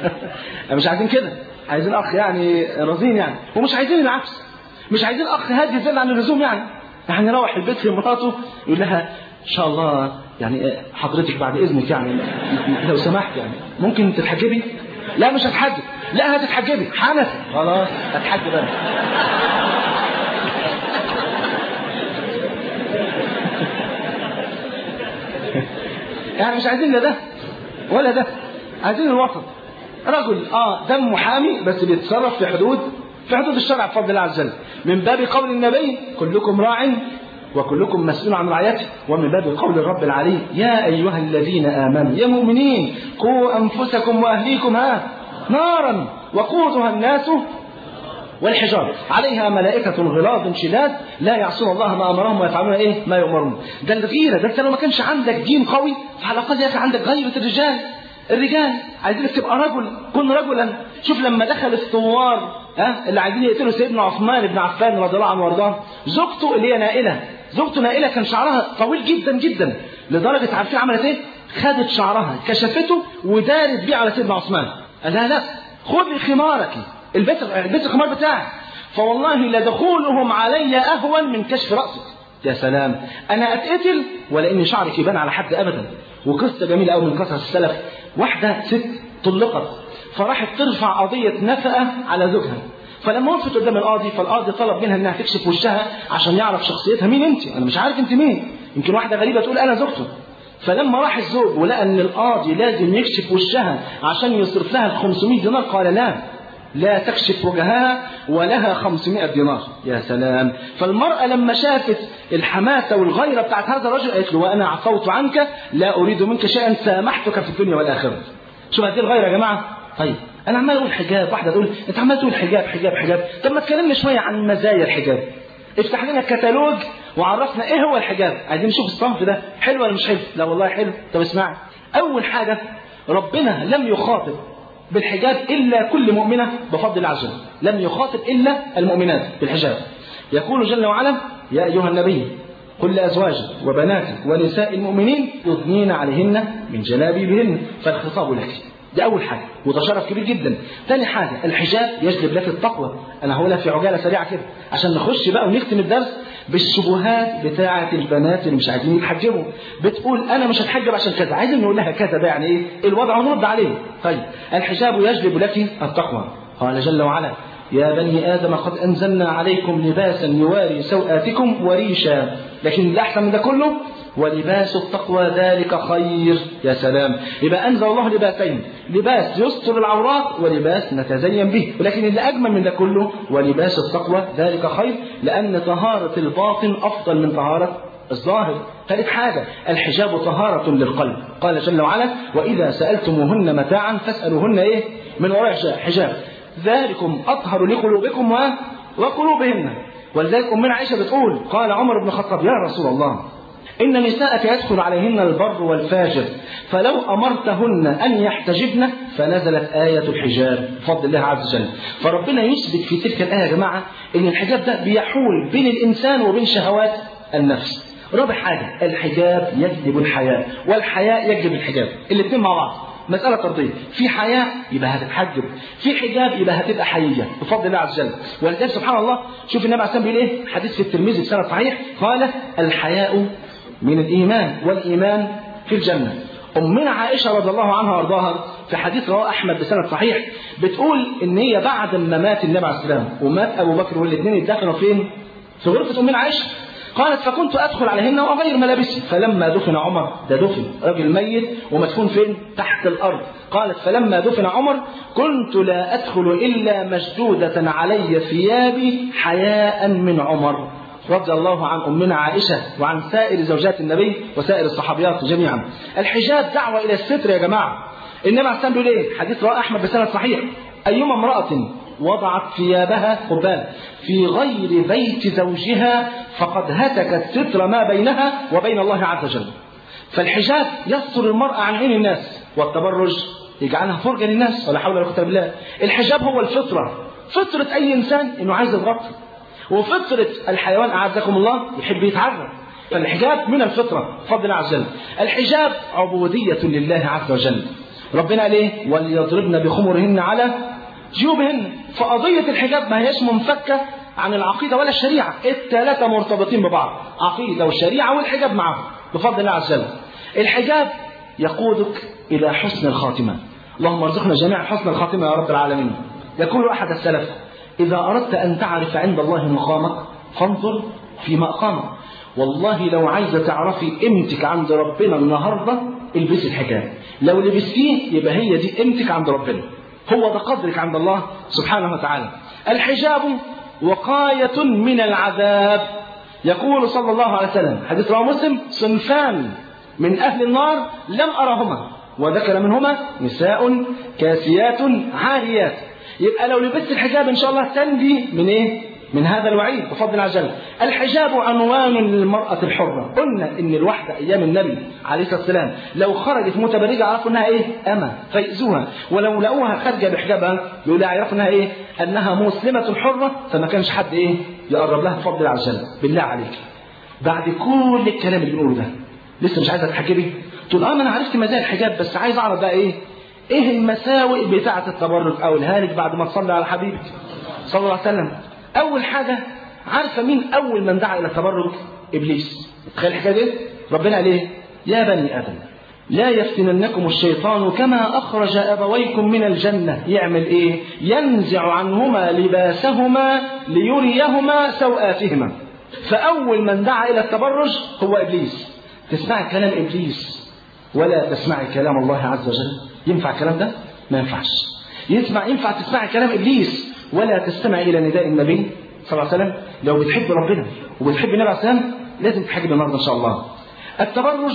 مش عايزين كده. عايزين اخ يعني رزين يعني. ومش عايزين العكس. مش عايزين اخ هادي زي عن اللزوم يعني. يعني يروح البيت لمراته يقول لها ان شاء الله يعني حضرتك بعد اذنك يعني لو سمحت يعني ممكن تتحجبي؟ لا مش هتحجب. لا هتتحجبي حنفي خلاص هتحجب انا. يعني مش عايزين لا ده ولا ده. عايزين الوسط. رجل اه دم محامي بس بيتصرف في حدود في حدود الشرع بفضل الله عز وجل. من باب قول النبي كلكم راع وكلكم مسؤول عن رعيته. ومن باب قول الرب العلي يا ايها الذين امنوا يا مؤمنين قوا انفسكم واهليكم ها نارا وقودها الناس والحجارة عليها ملائكة غلاظ شداد لا يعصون الله ما أمرهم ويفعلون إيه ما يؤمرون. ده الغيرة، ده أنت لو ما كانش عندك دين قوي فعلى الأقل يا أخي عندك غيرة الرجال. الرجال عايزينك تبقى رجل، كن رجلا. شوف لما دخل الثوار ها اللي عايزين يقتلوا سيدنا عثمان بن عفان رضي الله عنه وارضاه، زوجته اللي هي نائلة، زوجته نائلة كان شعرها طويل جدا جدا لدرجة عارفين عملت ايه؟ خدت شعرها كشفته ودارت بيه على سيدنا عثمان. قال لها لا خذي خمارك، البس البس الخمار بتاعك، فوالله لدخولهم علي اهون من كشف راسك. يا سلام، انا اتقتل ولا ان شعرك يبان على حد ابدا. وقصه جميله قوي من قصص السلف، واحده ست طلقت فراحت ترفع قضيه نفقه على زوجها، فلما وقفت قدام القاضي فالقاضي طلب منها انها تكشف وشها عشان يعرف شخصيتها. مين انت؟ انا مش عارف انت مين، يمكن واحده غريبه تقول انا زوجته. فلما راح الزوج ولقى ان القاضي لازم يكشف وشها عشان يصرف لها ال خمسمائة دينار، قال لا لا تكشف وجهها ولها خمسمائة دينار. يا سلام. فالمرأة لما شافت الحماسة والغيرة بتاعت هذا الرجل قالت له وانا عفوت عنك لا اريد منك شيئا سامحتك في الدنيا والاخره. شوف هذه الغيرة يا جماعه. طيب انا عمال اقول حجاب، واحده تقول انت عمال تقول حجاب حجاب حجاب، طب ما تكلمنا شويه عن مزايا الحجاب. افتح لنا كتالوج وعرفنا ايه هو الحجاب. عايزين نشوف الصنف ده حلو ولا مش حلو. لا والله حلو. طب اسمعي، اول حاجه ربنا لم يخاطب بالحجاب الا كل مؤمنه بفضل الله عز وجل، لم يخاطب الا المؤمنات بالحجاب. يقول جل وعلا يا ايها النبي قل لازواجك وبناتك ونساء المؤمنين يثنين عليهن من جلابيبهن فالخطاب لك. ده أول حاجة وده شرف كبير جدا. ثاني حاجة الحجاب يجلب لك التقوى. أنا هقولها في عجالة سريعة كده عشان نخش بقى ونختم الدرس بالشبهات بتاعة البنات اللي مش عايزين يتحجبوا. بتقول أنا مش هتحجب عشان كذا، عايزين نقول لها كذا، ده يعني إيه الوضع ونرد عليه. طيب الحجاب يجلب لك التقوى. قال جل وعلا يا بني آدم قد أنزلنا عليكم لباسا يواري سوآتكم وريشا، لكن الأحسن من ده كله ولباس التقوى ذلك خير. يا سلام، يبقى أنزل الله لباسين، لباس يستر العورات ولباس نتزين به، ولكن اللي أجمل من ده كله ولباس التقوى ذلك خير، لأن طهارة الباطن أفضل من طهارة الظاهر. ثالث حاجة الحجاب طهارة للقلب. قال جل وعلا وإذا سألتموهن متاعا فاسألوهن إيه من وراء حجاب ذلكم أطهر لقلوبكم وقلوبهن. ولذلك أمنا عائشة بتقول قال عمر بن الخطاب يا رسول الله إن نساءك يدخل عليهن البر والفاجر فلو أمرتهن أن يحتجبن فنزلت آية الحجاب بفضل الله عز وجل. فربنا يثبت في تلك الآية يا جماعة إن الحجاب ده بيحول بين الإنسان وبين شهوات النفس. رابع حاجة الحجاب يجلب الحياء والحياء يجلب الحجاب، الاثنين مع بعض مسألة طردية. في حياء يبقى هتتحجب، في حجاب يبقى هتبقى حيية بفضل الله عز وجل. ولذلك سبحان الله شوف النبي عليه الصلاة والسلام بيقول ايه حديث في الترمذي بسند صحيح قال الحياء من الإيمان والإيمان في الجنة. أمنا عائشة رضي الله عنها وارضاها في حديث رواه أحمد بسند صحيح بتقول إن هي بعد ما مات النبي عليه الصلاة والسلام ومات أبو بكر والاثنين اتدفنوا فين؟ في غرفة أمنا عائشة. قالت فكنت أدخل عليهن وأغير ملابسي فلما دفن عمر، ده دفن راجل ميت ومدفون فين؟ تحت الأرض. قالت فلما دفن عمر كنت لا أدخل إلا مشدودة علي ثيابي حياء من عمر رضي الله عن أمنا عائشة وعن سائر زوجات النبي وسائر الصحابيات جميعا. الحجاب دعوة إلى الستر يا جماعة. النبي عليه الصلاة والسلام بيقول ايه حديث رواه أحمد بسند صحيح أيما امرأة وضعت ثيابها قبال في غير بيت زوجها فقد هتكت ستر ما بينها وبين الله عز وجل. فالحجاب يستر المرأة عن عين الناس والتبرج يجعلها فرجة للناس ولا حول ولا قوة إلا بالله. الحجاب هو الفطرة، فطرة أي إنسان إنه عايز يتغطى، وفطرة الحيوان أعزكم الله يحب يتعرض. فالحجاب من الفطرة بفضل الله عز وجل. الحجاب عبودية لله عز وجل. ربنا قال ايه وليضربن بخمرهن على جيوبهن. فقضية الحجاب ما هيش منفكة عن العقيدة ولا الشريعة، الثلاثة مرتبطين ببعض، عقيدة والشريعة والحجاب معهم بفضل الله عز وجل. الحجاب يقودك إلى حسن الخاتمة. اللهم ارزقنا جميعا حسن الخاتمة يا رب العالمين. يقول أحد السلف إذا أردت أن تعرف عند الله مقامك فانظر في مقامك. والله لو عايزة تعرفي قيمتك عند ربنا النهاردة البسي الحجاب، لو لبستيه يبقى هي دي قيمتك عند ربنا، هو ده قدرك عند الله سبحانه وتعالى. الحجاب وقاية من العذاب. يقول صلى الله عليه وسلم حديث رواه مسلم صنفان من أهل النار لم أرهما وذكر منهما نساء كاسيات عاريات يبقى لو لبست الحجاب إن شاء الله تنجي من إيه؟ من هذا الوعيد بفضل الله عز وجل. الحجاب عنوان للمرأة الحرة. قلنا إن الواحدة أيام النبي عليه الصلاة والسلام لو خرجت متبرجة عرفوا إنها إيه؟ أمة فيأذوها، ولو لقوها خارجة بحجابها يقولوا يعرفوا إنها إيه؟ أنها مسلمة حرة، فما كانش حد إيه؟ يقرب لها بفضل الله عز وجل. بالله عليك بعد كل الكلام اللي بنقوله ده لسه مش عايزة تحجبي؟ تقول اه ما انا عرفت مزايا الحجاب بس عايز اعرف بقى ايه ايه المساوئ بتاعه التبرج. اقولها لك بعد ما تصلي على حبيبك صلى الله عليه وسلم. اول حاجه عارفه مين اول من دعا الى التبرج؟ ابليس. تخيل الحكايه دي. ربنا قال ايه؟ يا بني ادم لا يفتننكم الشيطان كما اخرج ابويكم من الجنه. يعمل ايه؟ ينزع عنهما لباسهما ليريهما سوآتهما. فاول من دعا الى التبرج هو ابليس. تسمعي كلام ابليس ولا تسمعي كلام الله عز وجل؟ ينفع الكلام ده؟ ما ينفعش. يسمع ينفع تسمعي كلام ابليس ولا تستمع الى نداء النبي صلى الله عليه وسلم؟ لو بتحب ربنا وبتحب النبي عليه الصلاه والسلام لازم تحجب النهارده ان شاء الله. التبرج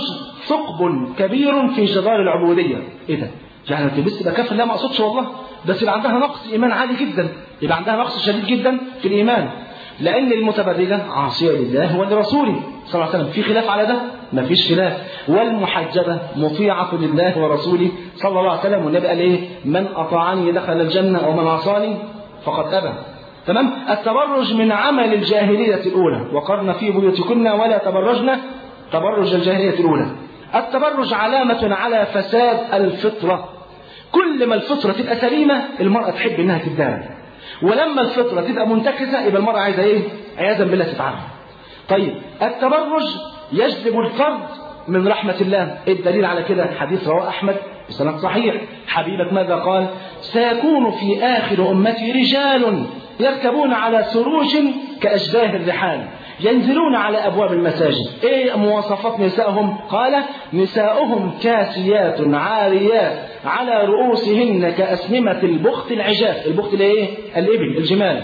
ثقب كبير في جدار العبوديه. ايه ده؟ يعني انت بس يبقى كافر؟ لا ما اقصدش والله، بس يبقى عندها نقص ايمان عالي جدا، يبقى عندها نقص شديد جدا في الايمان. لأن المتبرجة عاصية لله ولرسوله صلى الله عليه وسلم. في خلاف على ده؟ ما فيش خلاف. والمحجبة مطيعة لله ورسوله صلى الله عليه وسلم. والنبي قال إيه؟ من أطاعني دخل الجنة ومن عصاني فقد أبى. تمام؟ التبرج من عمل الجاهلية الأولى. وقرن في بيوتكن ولا تبرجن تبرج الجاهلية الأولى. التبرج علامة على فساد الفطرة. كل ما الفطرة تبقى سليمة المرأة تحب إنها تتدارى، ولما الفطرة تبقى منتكسة يبقى المرأة عايزة ايه؟ عياذا بالله تتعرف. طيب التبرج يجلب الفرد من رحمة الله. الدليل على كده حديث رواه أحمد بسند صحيح. حبيبك ماذا قال؟ سيكون في آخر أمتي رجال يركبون على سروج كأشباه الرحال ينزلون على أبواب المساجد. ايه مواصفات نسائهم؟ قال نساؤهم كاسيات عاريات على رؤوسهن كأسنمة البخت العجاف. البخت اللي ايه؟ الإبل الجمال.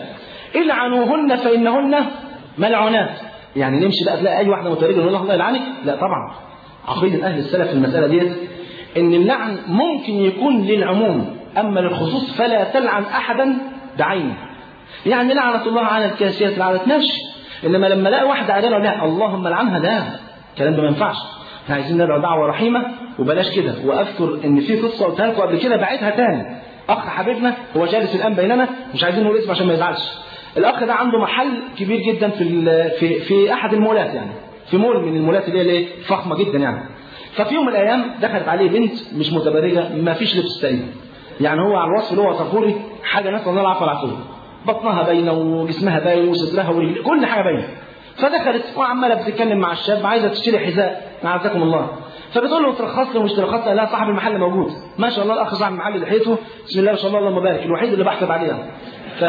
العنوهن فإنهن ملعونات. يعني نمشي بقى تلاقي أي واحدة متبرجة نقول الله يلعنك؟ لا طبعا. عقيدة أهل السلف في المسألة ديت إن اللعن ممكن يكون للعموم، أما للخصوص فلا تلعن أحدا بعينه. يعني لعنة الله على الكاسيات لعنتناش، إنما لما لاقي واحدة عدالة لا اللهم لعنها، لا الكلام ده ما ينفعش. احنا عايزين ندعو دعوة رحيمة وبلاش كده. وأذكر إن في قصة قلتها لكم قبل كده بعيدها تاني. أخ حبيبنا هو جالس الآن بيننا، مش عايزين نقول اسمه عشان ما يزعلش. الأخ ده عنده محل كبير جدا في في في أحد المولات، يعني في مول من المولات اللي هي فخمة جدا يعني. ففي يوم من الأيام دخلت عليه بنت مش متبرجة، ما فيش لبس تقريبا، يعني هو على الوصف اللي هو وصفه لي حاجة نسأل الله العفو والعافية، بطنها باينه وجسمها باين وصدرها ورجل كل حاجه باينه. فدخلت وعماله بتتكلم مع الشاب عايزه تشتري حذاء عزكم الله، فبتقول له ترخص له مش ترخص له؟ لا صاحب المحل موجود. ما شاء الله الاخ صاحب المحل لحيته بسم الله ما شاء الله اللهم بارك، الوحيد اللي بحسب عليها. ف...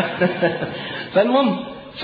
فالمهم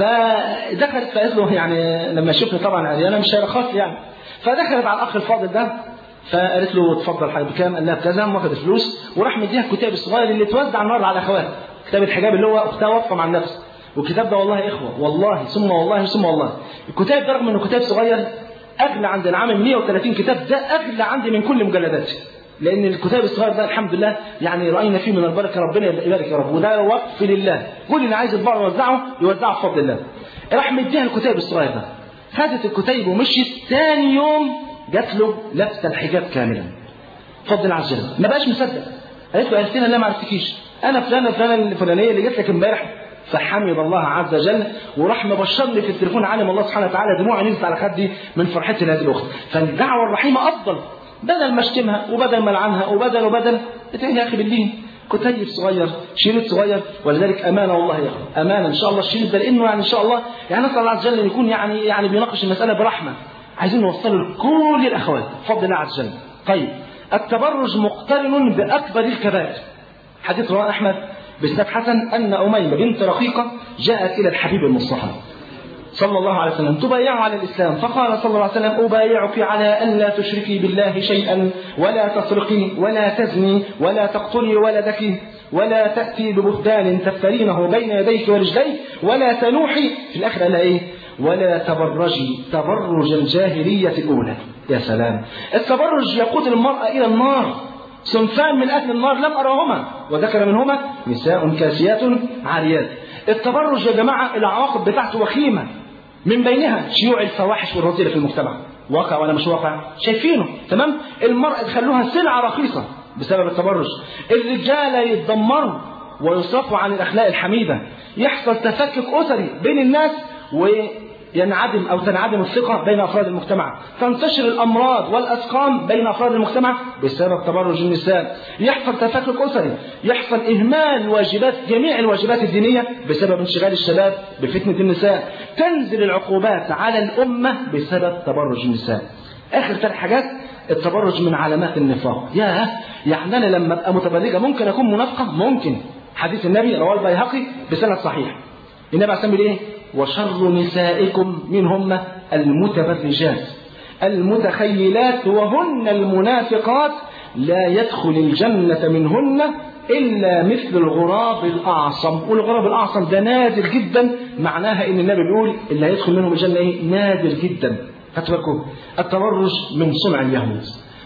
فدخلت فقالت له يعني لما شفني طبعا عريانه مش هيرخص يعني. فدخلت على الاخ الفاضل ده فقالت له اتفضل حاجه بكام؟ قال لها بكذا، واخد الفلوس وراح مديها الكتاب الصغير اللي اتوزع النهارده على الاخوات، كتاب الحجاب اللي هو اختها واقفه مع النفس. والكتاب ده والله اخوه والله ثم والله ثم والله الكتاب ده رغم انه كتاب صغير اغلى عند العام مئة وثلاثين كتاب، ده اغلى عندي من كل مجلداتي، لان الكتاب الصغير ده الحمد لله يعني راينا فيه من البركه، ربنا يبارك يا رب. وده وقف لله، كل اللي عايز يطبعه يوزعه يوزعه بفضل الله. راح مديها الكتاب الصغير ده، خدت الكتيب ومشيت. ثاني يوم جات له لابسه الحجاب كاملا بفضل الله عز وجل. ما بقاش مصدق. قالت له عرفتنا؟ لا ما عرفتكيش، انا فلانه فلانه الفلانيه اللي جت لك امبارح. فحمد الله عز وجل وراح مبشرني في التليفون، علم الله سبحانه وتعالى دموعي نزلت على خدي من فرحتي لهذه الاخت. فالدعوه الرحيمه افضل، بدل ما اشتمها وبدل ما العنها وبدل وبدل اتقي يا اخي بالدين، كتيب صغير شريط صغير. ولذلك امانه والله يا اخي امانه ان شاء الله الشريط ده، لانه يعني ان شاء الله يعني نسال الله عز وجل ان يكون يعني يعني بيناقش المساله برحمه، عايزين نوصله لكل الاخوات بفضل الله عز وجل. طيب التبرج مقترن باكبر الكبائر. حديث رواه احمد بإسناد حسن أن أميمة بنت رقيقة جاءت إلى الحبيب المصطفى صلى الله عليه وسلم تبايعه على الإسلام، فقال صلى الله عليه وسلم أبايعك على أن لا تشركي بالله شيئا ولا تسرقي ولا تزني ولا تقتلي ولدك ولا تأتي ببهتان تفترينه بين يديك ورجليك ولا تنوحي. في الآخر قال إيه؟ ولا تبرجي تبرج الجاهلية الأولى. يا سلام، التبرج يقود المرأة إلى النار صنفان من أهل النار لم أراهما وذكر منهما نساء كاسيات عاريات. التبرج يا جماعة العواقب بتاعته وخيمة، من بينها شيوع الفواحش والرذيلة في المجتمع. واقع ولا مش واقع؟ شايفينه تمام؟ المرأة خلوها سلعة رخيصة بسبب التبرج. الرجالة يتدمروا ويصرفوا عن الأخلاق الحميدة، يحصل تفكك أسري بين الناس وينعدم أو تنعدم الثقة بين أفراد المجتمع، تنتشر الأمراض والأسقام بين أفراد المجتمع بسبب تبرج النساء، يحصل تفكك أسري، يحصل إهمال واجبات جميع الواجبات الدينية بسبب انشغال الشباب بفتنة النساء، تنزل العقوبات على الأمة بسبب تبرج النساء. آخر ثلاث حاجات، التبرج من علامات النفاق. ياه، يعني أنا لما أبقى متبرجة ممكن أكون منافقة؟ ممكن. حديث النبي رواه البيهقي بسند صحيح، النبي عليه ايه؟ وشر نسائكم منهن المتبرجات المتخيلات وهن المنافقات لا يدخل الجنة منهن إلا مثل الغراب الأعصم. والغراب الأعصم ده نادر جدا، معناها إن النبي بيقول اللي هيدخل منهم الجنة إيه؟ نادر جدا. فتبركوا التبرج من صنع اليهود.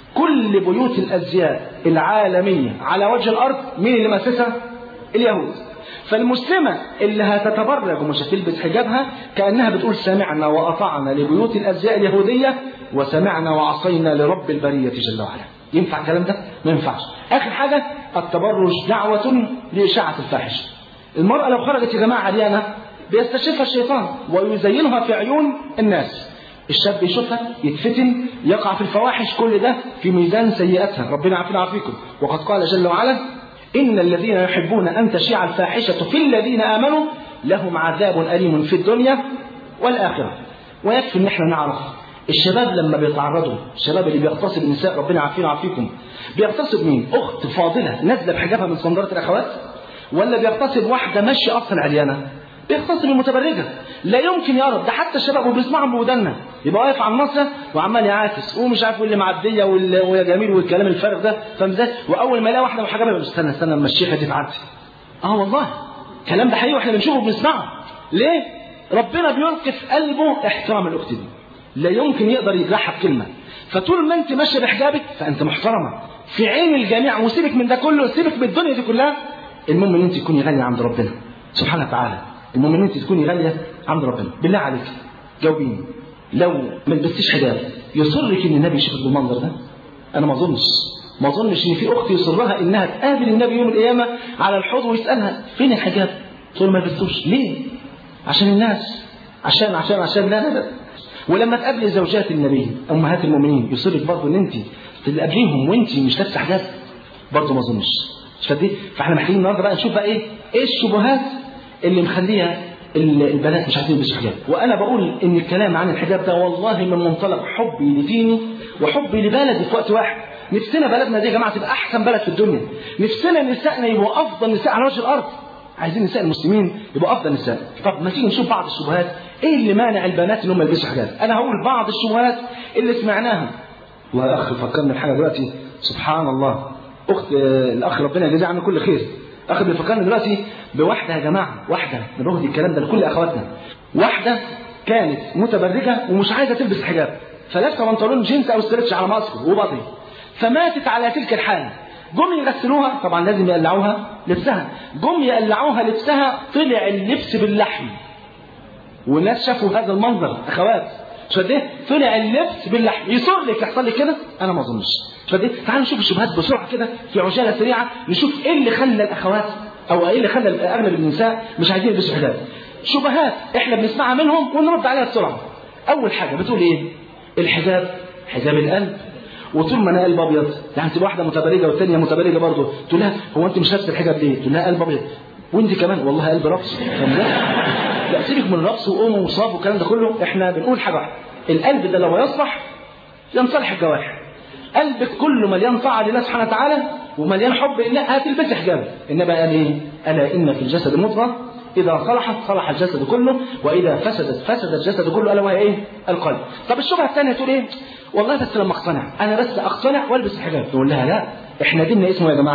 كل بيوت الأزياء العالمية على وجه الأرض مين اللي مؤسسها؟ اليهود. فالمسلمة اللي هتتبرج ومش هتلبس حجابها كأنها بتقول سمعنا وأطعنا لبيوت الأزياء اليهودية وسمعنا وعصينا لرب البرية جل وعلا. ينفع الكلام ده؟ ما ينفعش. آخر حاجة، التبرج دعوة لإشاعة الفاحشة. المرأة لو خرجت يا جماعة عريانة بيستشفها الشيطان ويزينها في عيون الناس. الشاب يشوفها يتفتن يقع في الفواحش، كل ده في ميزان سيئاتها. ربنا عافينا وعافيكم. وقد قال جل وعلا إن الذين يحبون أن تشيع الفاحشة في الذين آمنوا لهم عذاب أليم في الدنيا والآخرة. ويكفي إن احنا نعرف الشباب لما بيتعرضوا، الشباب اللي بيغتصب النساء، ربنا عافينا وعافيكم، بيغتصب مين؟ أخت فاضلة نازلة بحجابها من صندرة الأخوات، ولا بيغتصب واحدة ماشية أصلا عريانة؟ بيغتصب المتبرجة. لا يمكن يعرف ده، حتى الشباب وبيسمعهم بودنا يبقى واقف على النصر وعمال يعاكس ومش عارف واللي معديه ويا جميل والكلام الفارغ ده، فاهم ازاي؟ واول ما يلاقي واحده محجبه يقول استنى استنى اما الشيخه دي تعدي. اه والله الكلام ده حقيقي واحنا بنشوفه وبنسمعه. ليه؟ ربنا بيلقي في قلبه احترام الاخت دي، لا يمكن يقدر يجرحها بكلمه. فطول ما انت ماشيه بحجابك فانت محترمه في عين الجميع، وسيبك من ده كله، سيبك من الدنيا دي كلها. المهم ان انت تكوني غاليه عند ربنا سبحانه وتعالى. المهم ان انت تكوني غاليه عند ربنا. بالله عليك جاوبيني، لو ما لبستيش حجاب يصرك ان النبي يشوفك بالمنظر ده؟ انا ما اظنش ما اظنش ان في اخت يصرها انها تقابل النبي يوم القيامه على الحوض ويسالها فين الحجاب؟ تقول ما لبستوش. ليه؟ عشان الناس، عشان عشان عشان لا لا لا. ولما تقابلي زوجات النبي امهات المؤمنين يصرك برضه ان انت تقابليهم وانت مش لابسه حجاب؟ برضه ما اظنش. فدي فاحنا محتاجين النهارده بقى نشوف بقى ايه ايه الشبهات اللي مخليها البنات مش عايزين يلبسوا حجاب. وانا بقول ان الكلام عن الحجاب ده والله من منطلق حبي لديني وحبي لبلدي في وقت واحد. نفسنا بلدنا دي يا جماعه تبقى احسن بلد في الدنيا، نفسنا نسائنا يبقوا افضل نساء على وجه الارض، عايزين نساء المسلمين يبقوا افضل نساء. طب ما تيجي نشوف بعض الشبهات ايه اللي مانع البنات انهم يلبسوا حجاب. انا هقول بعض الشبهات اللي سمعناها. واخ فكرنا بحاجه دلوقتي سبحان الله، اخت الاخ ربنا يجزيه عنه كل خير، اخ بيفكرني دلوقتي بواحده يا جماعه، واحده نبهدي الكلام ده لكل اخواتنا. واحده كانت متبرجه ومش عايزه تلبس حجاب، فلابسه بنطلون جينز او ستريتش على ماسكه وبطي، فماتت على تلك الحال. جم يغسلوها، طبعا لازم يقلعوها لبسها، جم يقلعوها لبسها طلع اللبس باللحم، والناس شافوا هذا المنظر اخوات. شده طلع اللبس باللحم. يصر لك يحصل لك كده؟ انا ما اظنش. شده تعالوا نشوف الشبهات بسرعه كده في عجاله سريعه، نشوف ايه اللي خلى الاخوات او ايه اللي خلى اغلب النساء مش عايزين يلبسوا حجاب. شبهات احنا بنسمعها منهم ونرد عليها بسرعه. اول حاجه بتقول ايه؟ الحجاب حجاب القلب، وطول ما انا قلب ابيض يعني تبقى واحده متبرجه والثانيه متبرجه برضه تقول لها هو انت مش لابسه الحجاب ليه؟ تقول لها قلب ابيض، وانت كمان والله قلب رقص. لا سيبك من الرقص وقوم وصاب والكلام ده كله. احنا بنقول حاجه واحده، القلب ده لو يصلح ينصلح الجوارح. قلبك كله مليان طاعه لله سبحانه وتعالى ومليان حب لله هتلبسي حجاب. انما قال ايه؟ الا ان في الجسد مضغه اذا صلحت صلح الجسد كله واذا فسدت فسد الجسد كله، الا وهي ايه؟ القلب. طب الشبهه الثانيه تقول ايه؟ والله بس لما اقتنع، انا بس اقتنع والبس الحجاب. نقول لها لا، احنا ديننا اسمه يا جماعه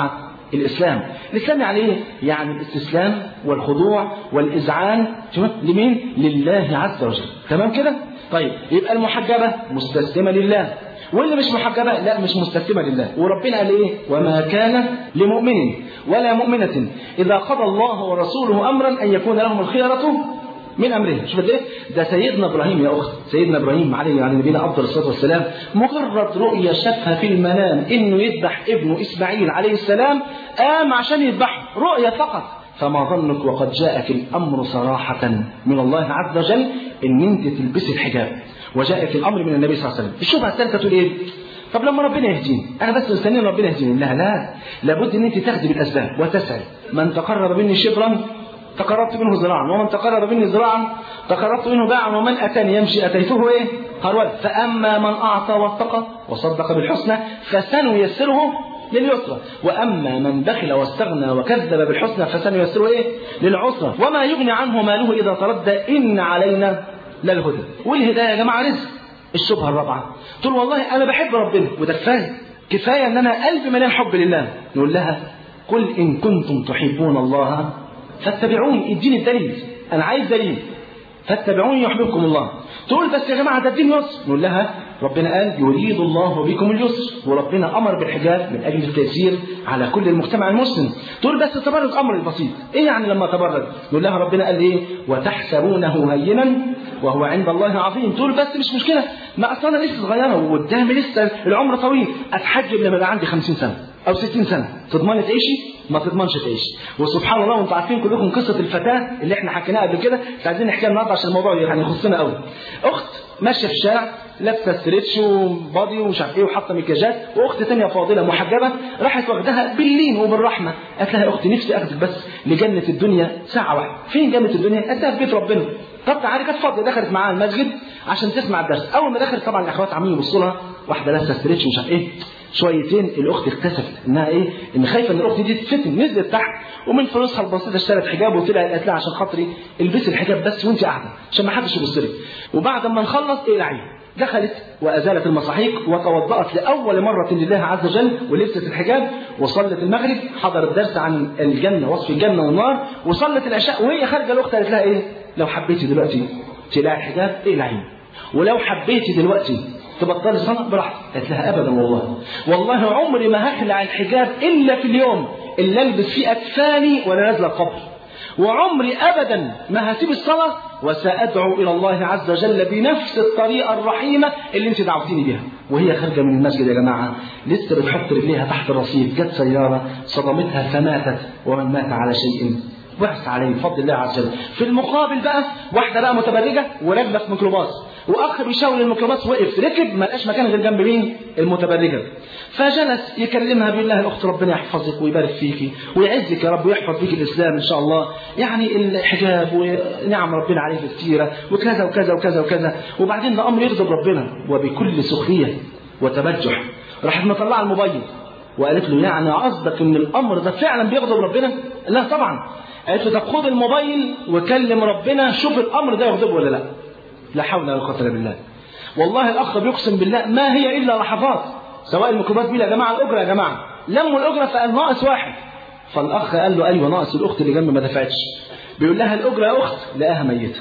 الإسلام. الإسلام يعني إيه؟ يعني الاستسلام والخضوع والإذعان لمين؟ لله عز وجل. تمام كده؟ طيب يبقى المحجبة مستسلمة لله، واللي مش محجبة لا مش مستسلمة لله. وربنا قال إيه؟ وما كان لمؤمن ولا مؤمنة إذا قضى الله ورسوله أمرا أن يكون لهم الخيرة من أمره. شوف إيه؟ ده سيدنا إبراهيم يا أخت، سيدنا إبراهيم عليه وعلى نبينا أفضل الصلاة والسلام، مجرد رؤية شافها في المنام إنه يذبح ابنه إسماعيل عليه السلام، قام عشان يذبحه، رؤية فقط. فما ظنك وقد جاءك الأمر صراحة من الله عز وجل إن أنت تلبسي الحجاب، وجاءك الأمر من النبي صلى الله عليه وسلم. الشبهة الثالثة تقول إيه؟ طب لما ربنا يهديني أنا بس مستني ربنا يهديني. لا لا، لابد إن أنت تاخدي بالأسباب وتسعي. من تقرب مني شبرا تقربت منه ذراعا، ومن تقرب مني ذراعا تقربت منه باعا، ومن أتاني يمشي أتيته إيه؟ هرولا. فأما من أعطى واتقى وصدق بالحسنى فسنيسره لليسرى، وأما من بخل واستغنى وكذب بالحسنى فسنيسره إيه؟ للعسرى. وما يغني عنه ماله إذا تردى إن علينا للهدى. والهداية يا جماعة رزق. الشبهة الرابعة تقول والله أنا بحب ربنا وده كفاية، كفاية أن أنا قلبي مليان حب لله. نقول لها قل إن كنتم تحبون الله فاتبعوني، اديني الدليل، أنا عايز دليل، فاتبعوني يحببكم الله. تقول بس يا جماعة ده الدين يسر. نقول لها ربنا قال يريد الله بكم اليسر، وربنا أمر بالحجاب من أجل التيسير على كل المجتمع المسلم. تقول بس التبرج أمر بسيط، إيه يعني لما تبرج؟ نقول لها ربنا قال إيه؟ وتحسبونه هينا وهو عند الله عظيم. تقول بس مش مشكلة، ما أصلا أنا لسه صغيرة وقدامي لسه العمر طويل، أتحجب لما يبقى عندي خمسين سنة أو ستين سنة. تضمني تعيشي؟ ما تضمنش تعيشي. وسبحان الله وانتم عارفين كلكم قصة الفتاة اللي احنا حكيناها قبل كده، بس عايزين نحكيها النهارده عشان الموضوع يعني يخصنا قوي. أخت ماشية في الشارع لابسه ستريتش وبادي ومش عارف ايه وحاطه مكياجات، واخت ثانيه فاضله محجبه راحت واخدها باللين وبالرحمه، قالت لها يا اختي نفسي اخدك بس لجنه الدنيا ساعه واحده. فين جنه الدنيا؟ قالت لها في بيت ربنا. طب تعالي، كانت فاضيه، دخلت معاها المسجد عشان تسمع الدرس. اول ما دخلت طبعا الاخوات عاملين يبصوا لها، واحده لابسه ستريتش ومش عارف ايه، شويتين الاخت اكتشفت انها ايه؟ ان خايفه ان الاخت دي تتفتن، نزلت تحت ومن فلوسها البسيطه اشترت حجاب وطلعت قالت لها عشان خاطري البسي الحجاب بس وانت قاعده عشان ما حدش يبص لك، وبعد ما نخلص اقلعي. دخلت وأزالت المصاحيق وتوضأت لأول مرة لله عز وجل ولبست الحجاب وصلت المغرب، حضرت درس عن الجنة وصف الجنة والنار، وصلت العشاء. وهي خارجة الأخت قالت لها إيه؟ لو حبيتي دلوقتي تقلعي الحجاب اقلعيه، ولو حبيتي دلوقتي تبطلي صلاة براحتك. قالت لها أبدا والله، والله عمري ما هخلع الحجاب إلا في اليوم اللي ألبس فيه أكفاني ولا نازلة القبر، وعمري أبدا ما هسيب الصلاة وسأدعو إلى الله عز وجل بنفس الطريقة الرحيمة اللي انت دعوتيني بها. وهي خارجة من المسجد يا جماعة لسه بتحط رجليها تحت الرصيف، جت سيارة صدمتها فماتت، ومن مات على شيء وحس عليه بفضل الله عز وجل. في المقابل بقى واحدة بقى متبرجة وراكبة في ميكروباص، واخ بيشاور الميكروباص وقف ركب ما لقاش مكان غير جنب مين؟ المتبرجه. فجلس يكلمها بيقول لها الاخت ربنا يحفظك ويبارك فيكي ويعزك يا رب ويحفظ فيك الاسلام ان شاء الله، يعني الحجاب ونعم ربنا عليك كثيره وكذا وكذا وكذا وكذا. وبعدين ده امر يغضب ربنا، وبكل سخريه وتبجح راحت مطلعه الموبايل وقالت له يعني قصدك ان الامر ده فعلا بيغضب ربنا؟ لا طبعا. قالت له طب خد الموبايل وكلم ربنا شوف الامر ده يغضبه ولا لا. لا حول ولا قوة الا بالله. والله الاخ بيقسم بالله ما هي الا لحظات، سواء الميكروبات بيقول يا جماعه الاجره يا جماعه، لموا الاجره فقال ناقص واحد، فالاخ قال له ايوه ناقص الاخت اللي جنب ما دفعتش. بيقول لها الاجره يا اخت، لقاها ميته.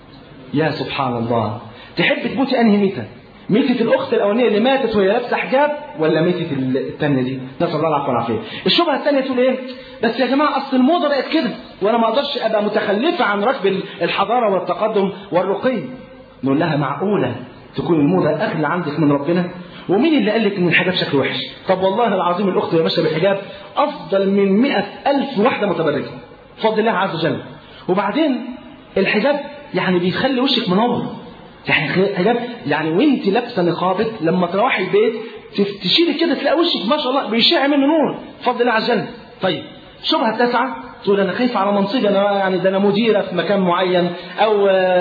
يا سبحان الله، تحب تموتي انهي ميته؟ ميتة الاخت الاولانيه اللي ماتت وهي لابسه حجاب، ولا ميتة الثانيه دي؟ نسال الله العفو والعافيه. الشبهه الثانيه تقول ايه؟ بس يا جماعه اصل الموضه بقت كده وانا ما اقدرش ابقى متخلفه عن ركب الحضاره والتقدم والرقي. نقول لها معقوله تكون الموضه اغلى عندك من ربنا؟ ومين اللي قال لك ان الحجاب شكله وحش؟ طب والله العظيم الاخت اللي ماشيه بالحجاب افضل من مئة ألف واحده متبرجه بفضل الله عز وجل. وبعدين الحجاب يعني بيخلي وشك منور، يعني حجاب يعني وانت لابسه نقابك لما تروحي البيت تشيلي كده تلاقي وشك ما شاء الله بيشع منه نور بفضل الله عز وجل. طيب شبهه التاسعه تقول انا خايف على منصبي، انا يعني ده انا مديره في مكان معين او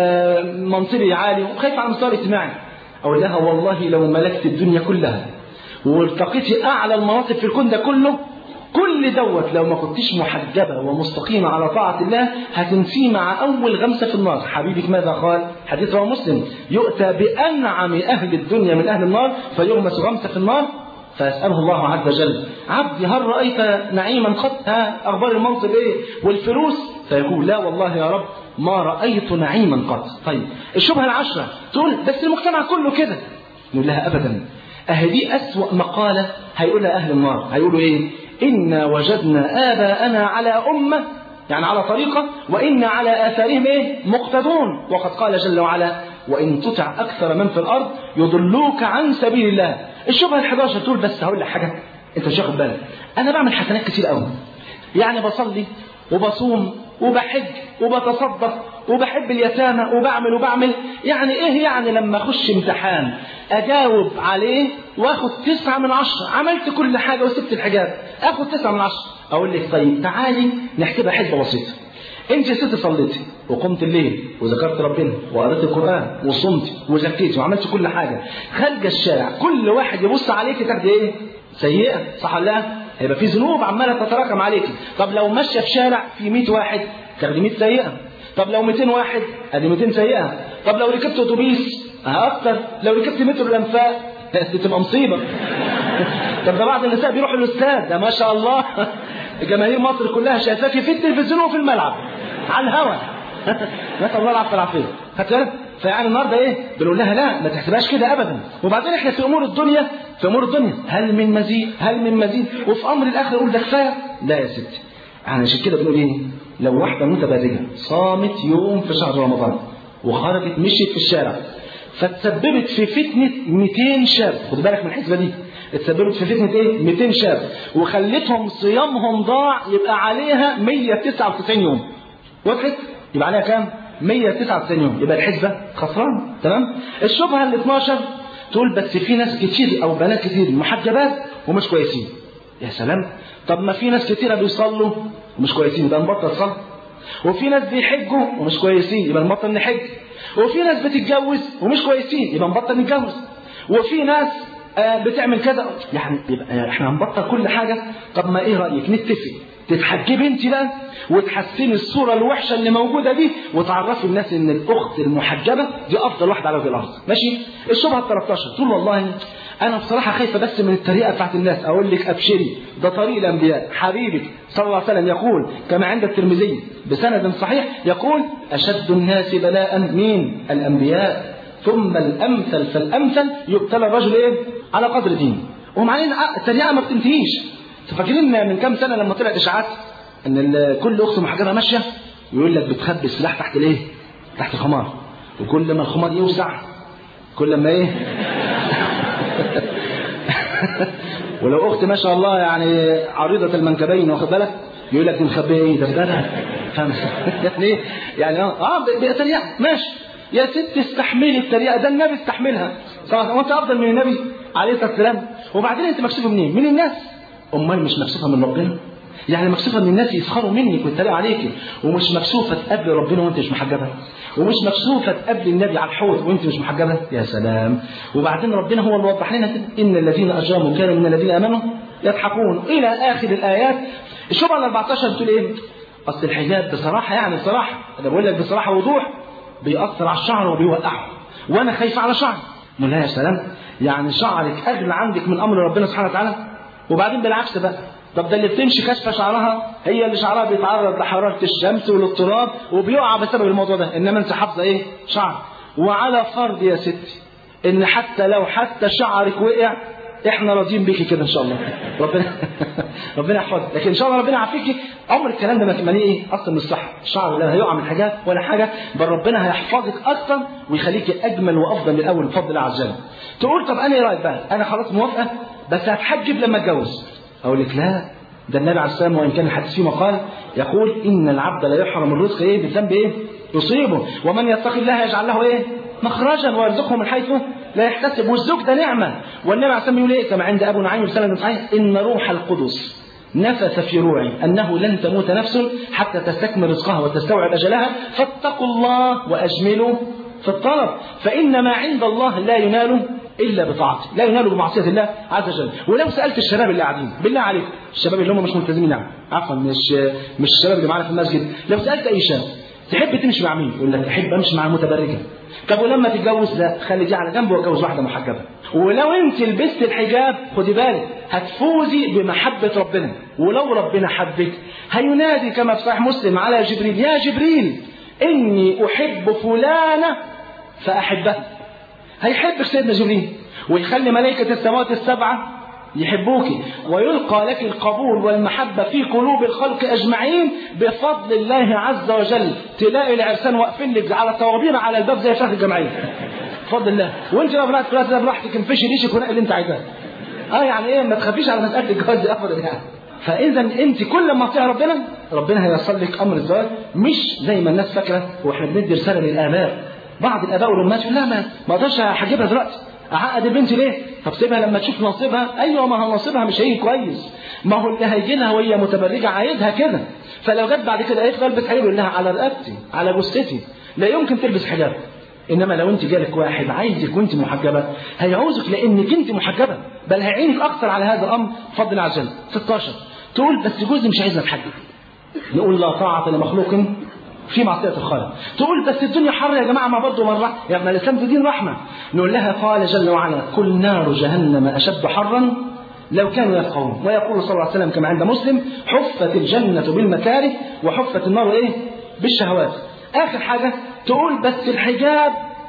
منصبي عالي وخايف على المستوى الاجتماعي. اقول لها والله لو ملكت الدنيا كلها والتقيتي اعلى المناصب في الكون ده كله، كل دوت لو ما كنتيش محجبه ومستقيمه على طاعه الله هتنسيه مع اول غمسه في النار. حبيبك ماذا قال؟ حديث رواه مسلم: يؤتى بانعم اهل الدنيا من اهل النار فيغمس غمسه في النار فيسأله الله عز وجل: عبدي هل رأيت نعيما قط؟ ها أخبار المنصب إيه والفلوس؟ فيقول: لا والله يا رب ما رأيت نعيما قط. طيب الشبهة العشرة تقول: بس المجتمع كله كده. نقول لها: أبدا، أهدي أسوأ مقالة هيقولها أهل النار. هيقولوا إيه؟ إنا وجدنا آباءنا على أمة، يعني على طريقة، وإنا على آثارهم إيه؟ مقتدون. وقد قال جل وعلا: وإن تطع أكثر من في الأرض يضلوك عن سبيل الله. الشبهة الحداشر تقول: بس هقول لك حاجة أنت مش واخد بالك، أنا بعمل حسنات كتير قوي، يعني بصلي وبصوم وبحج وبتصدق وبحب اليتامى وبعمل وبعمل، يعني إيه يعني لما أخش امتحان أجاوب عليه وآخد تسعة من عشرة، عملت كل حاجة وسبت الحجاب آخد تسعة من عشرة. أقول لك: طيب تعالي نحسبها حسبة بسيطة. انت يا ست صليتي وقمت الليل وذكرت ربنا وقرأت القرآن وصمتي وزكيتي وعملت كل حاجة، خارجه الشارع كل واحد يبص عليك تاخدي ايه؟ سيئة، صح ولا لا؟ هيبقى في ذنوب عمالة تتراكم عليك. طب لو ماشيه في شارع في مئة واحد تاخدي مئة سيئة. طب لو مئتين واحد ادي مئتين سيئة. طب لو ركبت اتوبيس اكتر، لو ركبت مترو الانفاق تبقى مصيبة. طب ده بعض النساء بيروحوا الاستاد، ده ما شاء الله جماهير مصر كلها شايفاكي في التلفزيون وفي الملعب على الهواء. نسأل الله العافية والعافية. خدت بالك؟ فيعني النهارده ايه؟ بنقول لها لا ما تحسبهاش كده ابدا. وبعدين احنا في امور الدنيا في امور الدنيا هل من مزيد؟ هل من مزيد؟ وفي امر الاخره نقول ده كفايه؟ لا يا ستي. يعني عشان كده بنقول ايه؟ لو واحده متبرجه صامت يوم في شهر رمضان وخرجت مشيت في الشارع فتسببت في فتنه مئتين شاب، خد بالك من الحسبه دي، اتسببت في فتنه ايه؟ مئتين شاب وخلتهم صيامهم ضاع، يبقى عليها مئة وتسعة وتسعين يوم. وضحت؟ يبقى عليها كام؟ مئة وتسعة وتسعين يوم، يبقى الحسبه خسران. تمام؟ الشبهه ال اثناشر تقول: بس في ناس كتير او بنات كتير محجبات ومش كويسين. يا سلام، طب ما في ناس كتيره بيصلوا ومش كويسين، يبقى نبطل صلاه. وفي ناس بيحجوا ومش كويسين، يبقى نبطل نحج. وفي ناس بتتجوز ومش كويسين، يبقى نبطل نتجوز. وفي ناس آه بتعمل كذا، يعني يبقى احنا هنبطل كل حاجه. طب ما ايه رايك نتفق تتحجبي انت بقى وتحسني الصوره الوحشه اللي موجوده دي وتعرفي الناس ان الاخت المحجبه دي افضل واحده على وجه الارض. ماشي؟ الشبهه ال ثلاثة عشر تقول: والله انا بصراحه خايفه بس من الطريقه بتاعت الناس. اقول لك: ابشري، ده طريق الانبياء. حبيبك صلى الله عليه وسلم يقول كما عند الترمذي بسند صحيح، يقول: اشد الناس بلاء مين؟ الانبياء، ثم الامثل فالامثل يبتلى الرجل ايه؟ على قدر دينه. ومعنى الطريقه ما بتنتهيش. فاكرين من كام سنه لما طلعت اشاعات ان كل اخت محجبه ماشيه ويقول لك بتخبي السلاح تحت الايه؟ تحت الخمار، وكل ما الخمار يوسع كل ما ايه؟ ولو اخت ما شاء الله يعني عريضه المنكبين، واخد بالك، يقول لك دي مخبيه ايه؟ ده بدل فاهم يعني ايه؟ يعني اه بطريقه ماشي يا ست استحملي الطريقه، ده النبي استحملها صح؟ وانت افضل من النبي عليه الصلاه والسلام. وبعدين انت مكسوفه منين؟ من الناس. امال مش مكسوفه من ربنا؟ يعني مكسوفه ان الناس يسخروا منك ويتريقوا عليك، ومش مكسوفه تقابل ربنا وانت مش محجبه، ومش مكسوفه تقابل النبي على الحوض وانت مش محجبه. يا سلام. وبعدين ربنا هو اللي وضح لنا كده: ان الذين اجرموا كانوا من الذين امنوا يضحكون، الى اخر الايات. الشبهه ال أربعة عشر بتقول ايه؟ اصل الحجاب بصراحه، يعني بصراحه انا بقول لك بصراحه وضوح، بيأثر على الشعر وبيوقعه، وانا خايفه على شعري. نقول لها: يا سلام، يعني شعرك اغلى عندك من امر ربنا سبحانه وتعالى؟ وبعدين بالعكس بقى، طب ده اللي بتمشي كشفه شعرها هي اللي شعرها بيتعرض لحراره الشمس والاضطراب وبيقع بسبب الموضوع ده، انما انت حافظه ايه؟ شعر. وعلى فرض يا ستي ان حتى لو حتى شعرك وقع، احنا راضيين بيكي كده ان شاء الله. ربنا ربنا يحفظك، لكن ان شاء الله ربنا يعافيكي. عمر الكلام ده ما ايه اصلا مش صح. الشعر لا هيقع من حاجات ولا حاجه، بل ربنا هيحفظك اكتر ويخليكي اجمل وافضل من الاول بفضل الله عز وجل. تقول: طب انا ايه رايك بقى؟ انا خلاص موافقه بس هتحجب لما اتجوز. اقول لك: لا، ده النبي عليه السلام وان كان الحديث فيه مقال يقول: ان العبد لا يحرم الرزق ايه؟ بالذنب ايه؟ يصيبه، ومن يتق الله يجعل له ايه؟ مخرجا ويرزقه من حيث لا يحتسب. والزوج ده نعمه. والنبي عليه السلام يقول ايه كما عند ابو نعيم بسند صحيح: ان روح القدس نفث في روعي انه لن تموت نفس حتى تستكمل رزقها وتستوعب اجلها، فاتقوا الله واجملوا في الطلب، فان ما عند الله لا ينال الا بطاعته، لا ينال بمعصيه الله عز وجل. ولو سالت الشباب اللي قاعدين بالله عليكم، الشباب اللي هم مش ملتزمين، يعني عفوا مش مش الشباب اللي معانا في المسجد، لو سالت اي شاب تحب تمشي مع مين؟ يقول لك احب امشي مع المتبرجه. طب ولما تتجوز؟ لا، خلي دي على جنب واتجوز واحده محجبه. ولو انت لبست الحجاب خدي بالك هتفوزي بمحبه ربنا، ولو ربنا حبك هينادي كما في صحيح مسلم على جبريل: يا جبريل اني احب فلانه فاحبها. هيحبك سيدنا جبريل ويخلي ملائكه السماوات السبعه يحبوك، ويلقى لك القبول والمحبة في قلوب الخلق أجمعين بفضل الله عز وجل. تلاقي العرسان واقفين لك على الطوابير على الباب زي شهر الجمعية بفضل الله، وانت بقى بنات كلها براحتك انفشي ريشك ونقي اللي انت عايزاه. اه يعني ايه، ما تخافيش على مسألة الجواز ابدا يعني. فاذا انت كل ما تطيع ربنا ربنا هيوصل لك امر الزواج، مش زي ما الناس فاكره. واحنا بندي رساله للاباء، بعض الاباء والامهات يقول لا ما ما اقدرش احجبها دلوقتي، اعقد البنت ليه؟ طب سيبها لما تشوف نصيبها. ايوه ما هو نصيبها مش هيجي كويس، ما هو اللي هيجي لها وهي متبرجه عايزها كده. فلو جت بعد كده قالت البس حجاب يقول لها على رقبتي على جثتي لا يمكن تلبس حجاب. انما لو انت جالك واحد عايزك وانت محجبه هيعوزك لانك انت محجبه، بل هيعينك اكثر على هذا الامر بفضل الله عز وجل. ستاشر تقول بس جوزي مش عايزنا نتحجب. نقول لا طاعه لمخلوق في معصية الخالق. تقول بس الدنيا حر يا جماعة، ما برضه من رحمة، يعني الإسلام دين رحمة. نقول لها قال جل وعلا: كل نار جهنم أشد حرا لو كانوا يفقهون. ويقول صلى الله عليه وسلم كما عند مسلم: حفت الجنة بالمكاره وحفت النار إيه؟ بالشهوات. آخر حاجة تقول بس الحجاب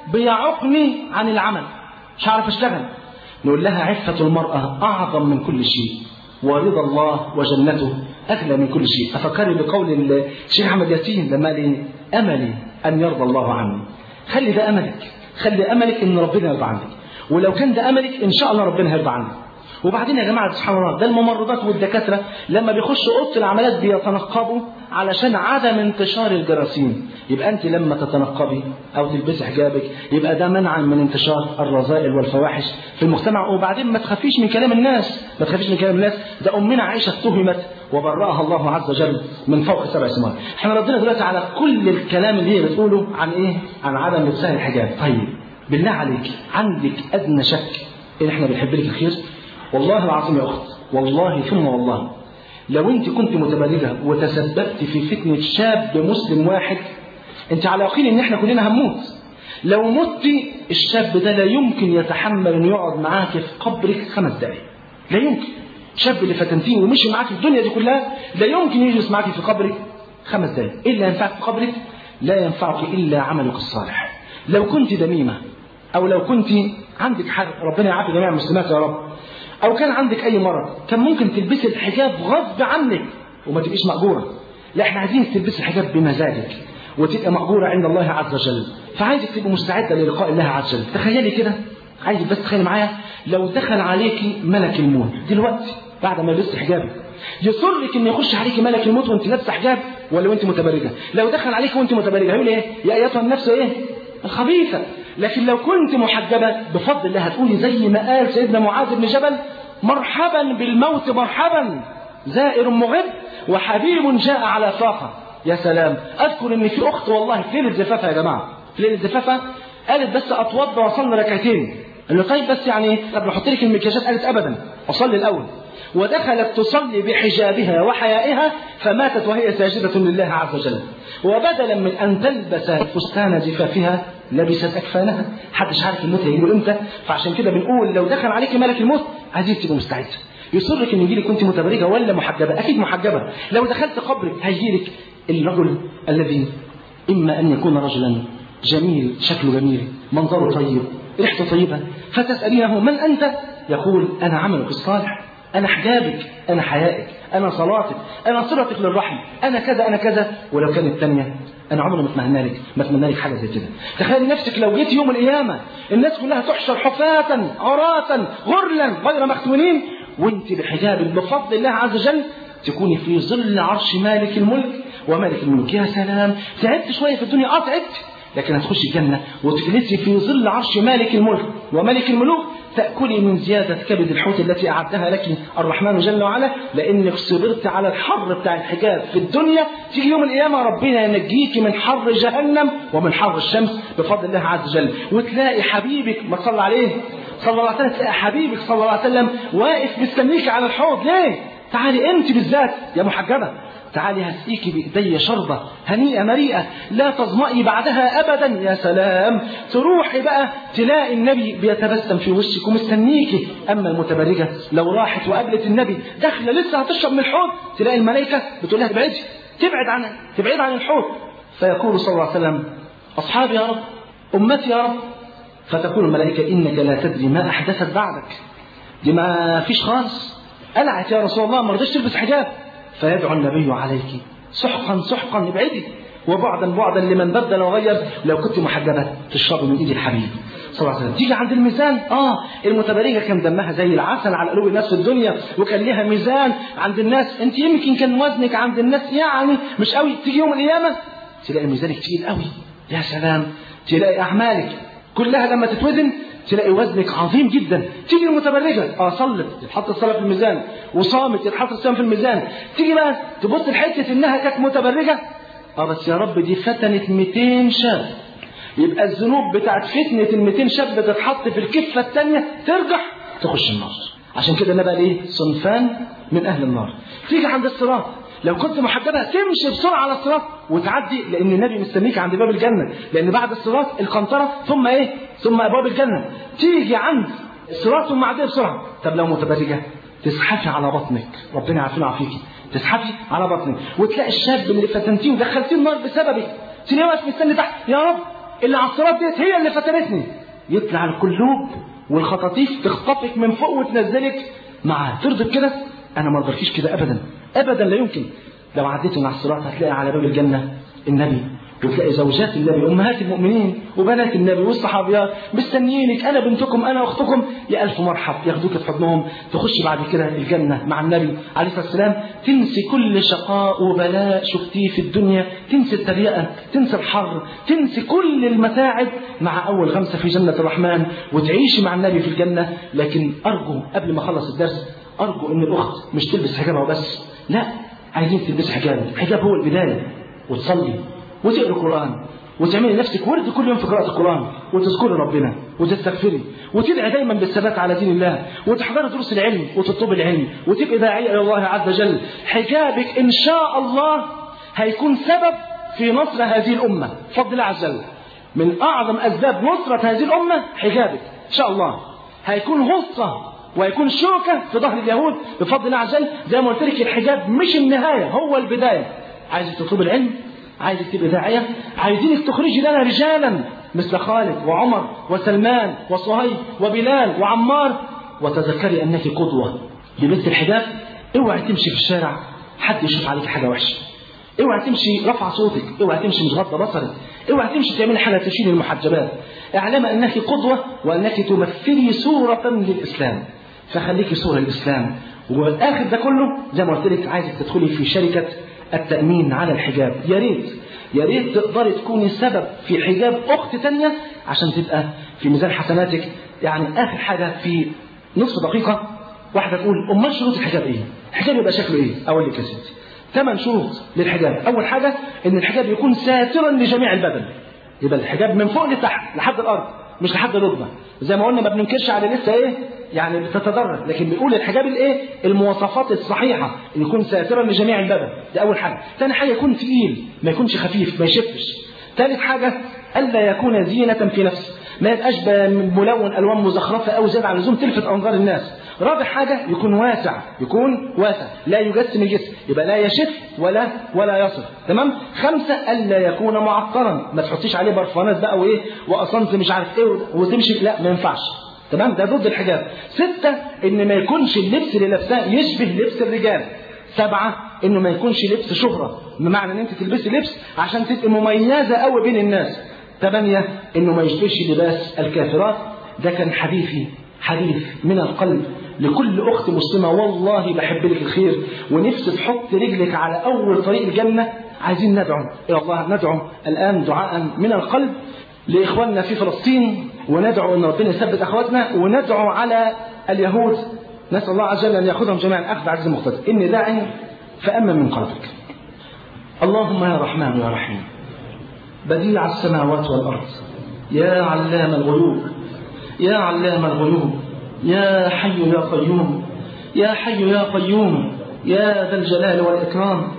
بيعقني عن العمل، مش عارف أشتغل. نقول لها عفة المرأة أعظم من كل شيء، ورضا الله وجنته أغلى من كل شيء. أفكرني بقول الشيخ أحمد ياسين لما قال: أملي أن يرضى الله عني. خلي ده أملك، خلي أملك إن ربنا يرضى عنك، ولو كان ده أملك إن شاء الله ربنا هيرضى عنك. وبعدين يا جماعة سبحان الله، ده الممرضات والدكاترة لما بيخشوا أوضة العمليات بيتنقبوا علشان عدم انتشار الجراثيم. يبقى أنت لما تتنقبي أو تلبسي حجابك يبقى ده منعا من انتشار الرذائل والفواحش في المجتمع. وبعدين ما تخافيش من كلام الناس، ما تخافيش من كلام الناس. ده أمنا عائشة اتهمت وبرأها الله عز وجل من فوق سبع سماوات. احنا ردينا دلوقتي على كل الكلام اللي هي بتقوله عن إيه؟ عن عدم لبسها الحجاب. طيب بالله عليك عندك أدنى شك إن احنا بنحب لك الخير؟ والله العظيم يا أخت، والله ثم والله، لو أنت كنت متبرجة وتسببت في فتنة شاب مسلم واحد، أنت على يقين إن إحنا كلنا هنموت. لو مت الشاب ده لا يمكن يتحمل إنه يقعد معاك في قبرك خمس دقايق، لا يمكن. شاب اللي فتنتيه ومشي معاك في الدنيا دي كلها لا يمكن يجلس معاك في قبرك خمس دقايق. إيه اللي ينفعك في قبرك؟ لا ينفعك إلا عملك الصالح. لو كنت دميمة أو لو كنت عندك حرق، ربنا يعافي جميع المسلمات يا رب، أو كان عندك أي مرض، كان ممكن تلبسي الحجاب غصب عنك وما تبقيش مأجورة. لا احنا عايزين تلبسي الحجاب بمزاجك وتبقى مأجورة عند الله عز وجل. فعايزك تبقى مستعدة للقاء الله عز وجل. تخيلي كده، عايزك بس تخيلي معايا لو دخل عليكي ملك الموت دلوقتي بعد ما لبست حجابك، يصرك ان يخش عليكي ملك الموت وانت لابسه حجاب ولا وانت متبرجه؟ لو دخل عليكي وانت متبرجه هيقول ايه؟ يا ايتها النفس ايه؟ الخبيثه. لكن لو كنت محجبه بفضل الله هتقولي زي ما قال سيدنا معاذ بن جبل: مرحبا بالموت مرحبا، زائر مغب وحبيب جاء على فاقه. يا سلام. اذكر ان في اخت والله في ليله زفافها يا جماعه، في ليله زفافها قالت بس اتوضى واصلي ركعتين. قال له طيب بس يعني طب نحط لك المكياجات؟ قالت ابدا، اصلي الاول. ودخلت تصلي بحجابها وحيائها فماتت وهي ساجدة لله عز وجل. وبدلا من أن تلبس فستان زفافها لبست أكفانها. حدش عارف الموت هيجيله إمتى، فعشان كده بنقول لو دخل عليك ملك الموت عايزين تبقى مستعد. يصرك إن يجيلك كنت متبرجة ولا محجبة؟ أكيد محجبة. لو دخلت قبرك هيجيلك الرجل الذي إما أن يكون رجلا جميل، شكله جميل، منظره طيب، ريحته طيبة، فتسألينه من أنت؟ يقول أنا عملك الصالح، أنا حجابك، أنا حيائك، أنا صلاتك، أنا صلتك للرحم، أنا كذا أنا كذا. ولو كانت الثانية أنا عمري ما أتمنى لك ما أتمنى لك حاجة زي كده. تخيلي نفسك لو جيت يوم القيامة الناس كلها تحشر حفاة عراة غرلا غير مختونين، وأنت بحجابك بفضل الله عز وجل تكوني في ظل عرش مالك الملك ومالك الملك. يا سلام. تعبت شوية في الدنيا، أه تعبت، لكن هتخشي الجنة وتجلسي في ظل عرش مالك الملك وملك الملوك، تأكلي من زيادة كبد الحوت التي أعدها لك الرحمن جل وعلا، لأنك صبرت على الحر بتاع الحجاب في الدنيا. تيجي يوم القيامة ربنا ينجيك من حر جهنم ومن حر الشمس بفضل الله عز وجل. وتلاقي حبيبك ما صلى عليه صلى الله عليه وسلم، تلاقي حبيبك صلى الله عليه وسلم واقف مستنيك على الحوض. ليه؟ تعالي أنت بالذات يا محجبة، تعالي هسقيكي بإيدي شربة هنيئة مريئة لا تظمئي بعدها أبدا. يا سلام، تروحي بقى تلاقي النبي بيتبسم في وشك ومستنيكي. أما المتبرجة لو راحت وقابلت النبي داخلة لسه هتشرب من الحوض، تلاقي الملائكة بتقول لها تبعدي، تبعد عن تبعد عن الحوض. فيقول صلى الله عليه وسلم أصحابي يا رب، أمتي يا رب. فتقول الملائكة إنك لا تدري ما أحدثت بعدك، دي ما فيش خالص، قلعت يا رسول الله، ما رضيش تلبس حجاب. فيدعو النبي عليك سحقا سحقا ابعدي، وبعدا بعدا لمن بدل وغير. لو كنت محجبة تشربي من ايد الحبيب صلى الله عليه وسلم. تيجي عند الميزان، اه المتبرجة كان دمها زي العسل على قلوب الناس في الدنيا، وكان لها ميزان عند الناس. انت يمكن كان وزنك عند الناس يعني مش قوي، تيجي يوم القيامة تلاقي ميزانك تقيل قوي. يا سلام، تلاقي اعمالك كلها لما تتوزن تلاقي وزنك عظيم جدا. تيجي المتبرجة، اه صلت تتحط الصلاة في الميزان، وصامت تتحط الصيام في الميزان. تيجي بقى تبص لحتة انها كانت متبرجة، اه بس يا رب دي فتنت مئتين شاب، يبقى الذنوب بتاعت فتنة ال مئتين شاب بتتحط في الكفة الثانية، ترجع تخش النار. عشان كده انا بقى ايه؟ صنفان من اهل النار. تيجي عند الصراط، لو كنت محجبة تمشي بسرعة على الصراط وتعدي، لأن النبي مستنيك عند باب الجنة، لأن بعد الصراط القنطرة ثم إيه؟ ثم أبواب الجنة. تيجي عند الصراط ثم عدي بسرعة. طب لو متبرجة تزحفي على بطنك، ربنا يعافينا ويعافيكي، تزحفي على بطنك وتلاقي الشاب اللي فتنتيه ودخلتيه النار بسببك، تلاقيه واقف مستني تحت، يا رب اللي على الصراط ديت هي اللي فتنتني. يطلع القلوب والخطاطيف تخطفك من فوق وتنزلك معاه. ترضي بكده؟ أنا ما أرضيكيش كده أبدا أبدا، لا يمكن. لو عديت من على الصراط هتلاقي على باب الجنة النبي، وتلاقي زوجات النبي، أمهات المؤمنين وبنات النبي والصحابيات مستنيينك، أنا بنتكم أنا أختكم، يا ألف مرحب، ياخدوك في حضنهم. تخش بعد كده الجنة مع النبي عليه الصلاة والسلام، تنسي كل شقاء وبلاء شفتيه في الدنيا، تنسي التريقة، تنسي الحر، تنسي كل المتاعب مع أول غمسة في جنة الرحمن، وتعيشي مع النبي في الجنة. لكن أرجو قبل ما أخلص الدرس، أرجو إن الأخت مش تلبس حجابها وبس، لا، عايزين تلبس حجاب. الحجاب هو البداية، وتصلي وتقرأ القرآن وتعملي نفسك ورد كل يوم في قراءة القرآن، وتذكري ربنا وتستغفري وتدعي دايما بالثبات على دين الله، وتحضري دروس العلم وتطلبي العلم وتبقي داعية إلى الله عز وجل. حجابك إن شاء الله هيكون سبب في نصر هذه الأمة بفضل الله عز وجل. من أعظم أسباب نصرة هذه الأمة حجابك إن شاء الله، هيكون غصة ويكون شوكة في ظهر اليهود بفضل الله عز وجل. زي ما قلت لك الحجاب مش النهاية، هو البداية. عايزك تطلب العلم، عايزك تبقى داعية، عايزينك تخرجي لنا رجالا مثل خالد وعمر وسلمان وصهيب وبلال وعمار، وتذكري أنك قدوة بمثل الحجاب. اوعي تمشي في الشارع حد يشوف عليك حاجة وحشة، اوعي تمشي رفع صوتك، اوعي تمشي مش غض بصرك، اوعي تمشي تعملي حالة تشيل المحجبات. اعلم أنك قدوة وأنك تمثلي صورة للإسلام، فخليكي صورة للإسلام. والآخر ده كله زي ما قلت لك، عايزك تدخلي في شركة التأمين على الحجاب. يا ريت يا ريت تقدري تكوني سبب في حجاب أخت تانية عشان تبقى في ميزان حسناتك. يعني آخر حاجة في نصف دقيقة، واحدة تقول أمال شروط الحجاب إيه؟ الحجاب يبقى شكله إيه؟ أقول لك يا ستي ثمان شروط للحجاب. أول حاجة إن الحجاب يكون ساترا لجميع البدن، يبقى الحجاب من فوق لتحت لحد الأرض مش لحد الركبة. زي ما قلنا ما بننكرش على لسه ايه يعني بتتدرج، لكن بنقول الحجاب الايه المواصفات الصحيحه، ان يكون ساترا لجميع البدن، ده اول حاجه. ثاني حاجه يكون تقيل، ما يكونش خفيف، ما يشفش. ثالث حاجه الا يكون زينه في نفسه، ما يبقاش ملون الوان مزخرفه او زياده عن اللزوم تلفت انظار الناس. رابع حاجه يكون واسع، يكون واسع لا يجسم الجسم، يبقى لا يشف ولا ولا يصف. تمام. خمسه الا يكون معطرا، ما تحطيش عليه برفانات بقى وايه واصنت مش عارف ايه وتمشي، لا ما ينفعش. تمام، ده ضد الحجاب. ستة ان ما يكونش اللبس اللي لابساه يشبه لبس الرجال. سبعة انه ما يكونش لبس شهرة، بمعنى ان انت تلبسي لبس عشان تبقي مميزة قوي بين الناس. ثمانية انه ما يشبهش لباس الكافرات. ده كان حديثي، حديث من القلب لكل اخت مسلمة، والله بحب لك الخير ونفسي تحط رجلك على اول طريق الجنة. عايزين ندعو الى الله، ندعو الان دعاء من القلب لإخواننا في فلسطين، وندعو أن ربنا يثبت أخواتنا، وندعو على اليهود. نسأل الله عز وجل أن يأخذهم جميعا أخذ عزيز مقتدر. إني داع فأمن من قلبك. اللهم يا رحمن يا رحيم، بديع السماوات والأرض، يا علام الغيوب، يا علام الغيوب، يا حي يا قيوم، يا حي يا قيوم، يا ذا الجلال والإكرام،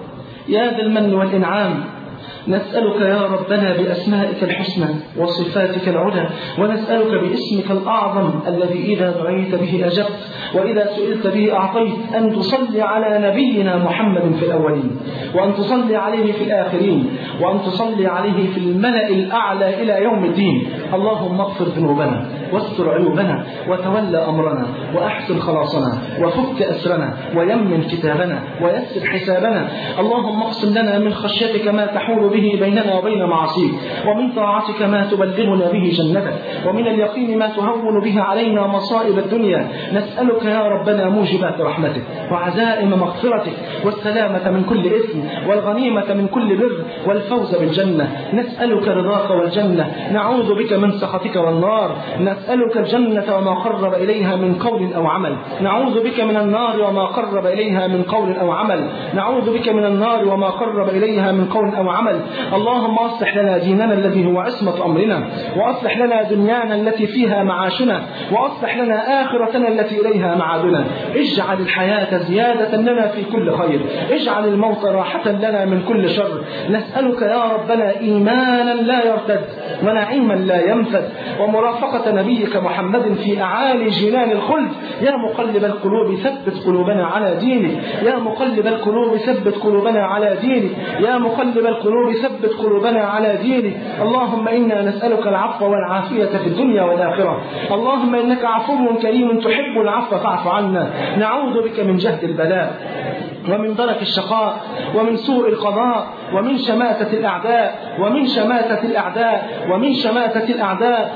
يا ذا المن والإنعام، نسألك يا ربنا بأسمائك الحسنى وصفاتك العلى، ونسألك باسمك الأعظم الذي إذا دعيت به أجبت وإذا سئلت به أعطيت، أن تصلي على نبينا محمد في الأولين، وأن تصلي عليه في الآخرين، وأن تصلي عليه في الملأ الأعلى إلى يوم الدين. اللهم اغفر ذنوبنا واستر عيوبنا وتولى أمرنا وأحسن خلاصنا وفك أسرنا ويمن كتابنا ويسر حسابنا. اللهم اقسم لنا من خشيتك ما تحول به بيننا وبين معصيك، ومن طاعتك ما تبلغنا به جنتك، ومن اليقين ما تهون به علينا مصائب الدنيا. نسألك يا ربنا موجبات رحمتك وعزائم مغفرتك والسلامة من كل إثم والغنيمة من كل بر والفوز بالجنة. نسألك رضاك والجنة، نعوذ بك من سخطك والنار. نسألك الجنة وما قرب إليها من قول أو عمل، نعوذ بك من النار وما قرب إليها من قول أو عمل، نعوذ بك من النار وما قرب إليها من قول أو عمل. اللهم أصلح لنا ديننا الذي هو عصمة أمرنا، وأصلح لنا دنيانا التي فيها معاشنا، وأصلح لنا آخرتنا التي إليها معادنا. اجعل الحياة زيادة لنا في كل خير، اجعل الموت راحة لنا من كل شر. نسألك يا ربنا إيمانا لا يرتد ونعيما لا ينفد، ومرافقة نبيك محمد في أعالي جنان الخلد. يا مقلب القلوب ثبت قلوبنا على دينك، يا مقلب القلوب ثبت قلوبنا على دينك، يا مقلب القلوب ثبت قلوبنا على دينك. اللهم إنا نسألك العفو والعافية في الدنيا والآخرة. اللهم إنك عفو كريم تحب العفو فاعف عنا. نعوذ بك من جهد البلاء ومن درك الشقاء ومن سوء القضاء ومن شماتة الأعداء ومن شماتة الأعداء ومن شماتة الأعداء.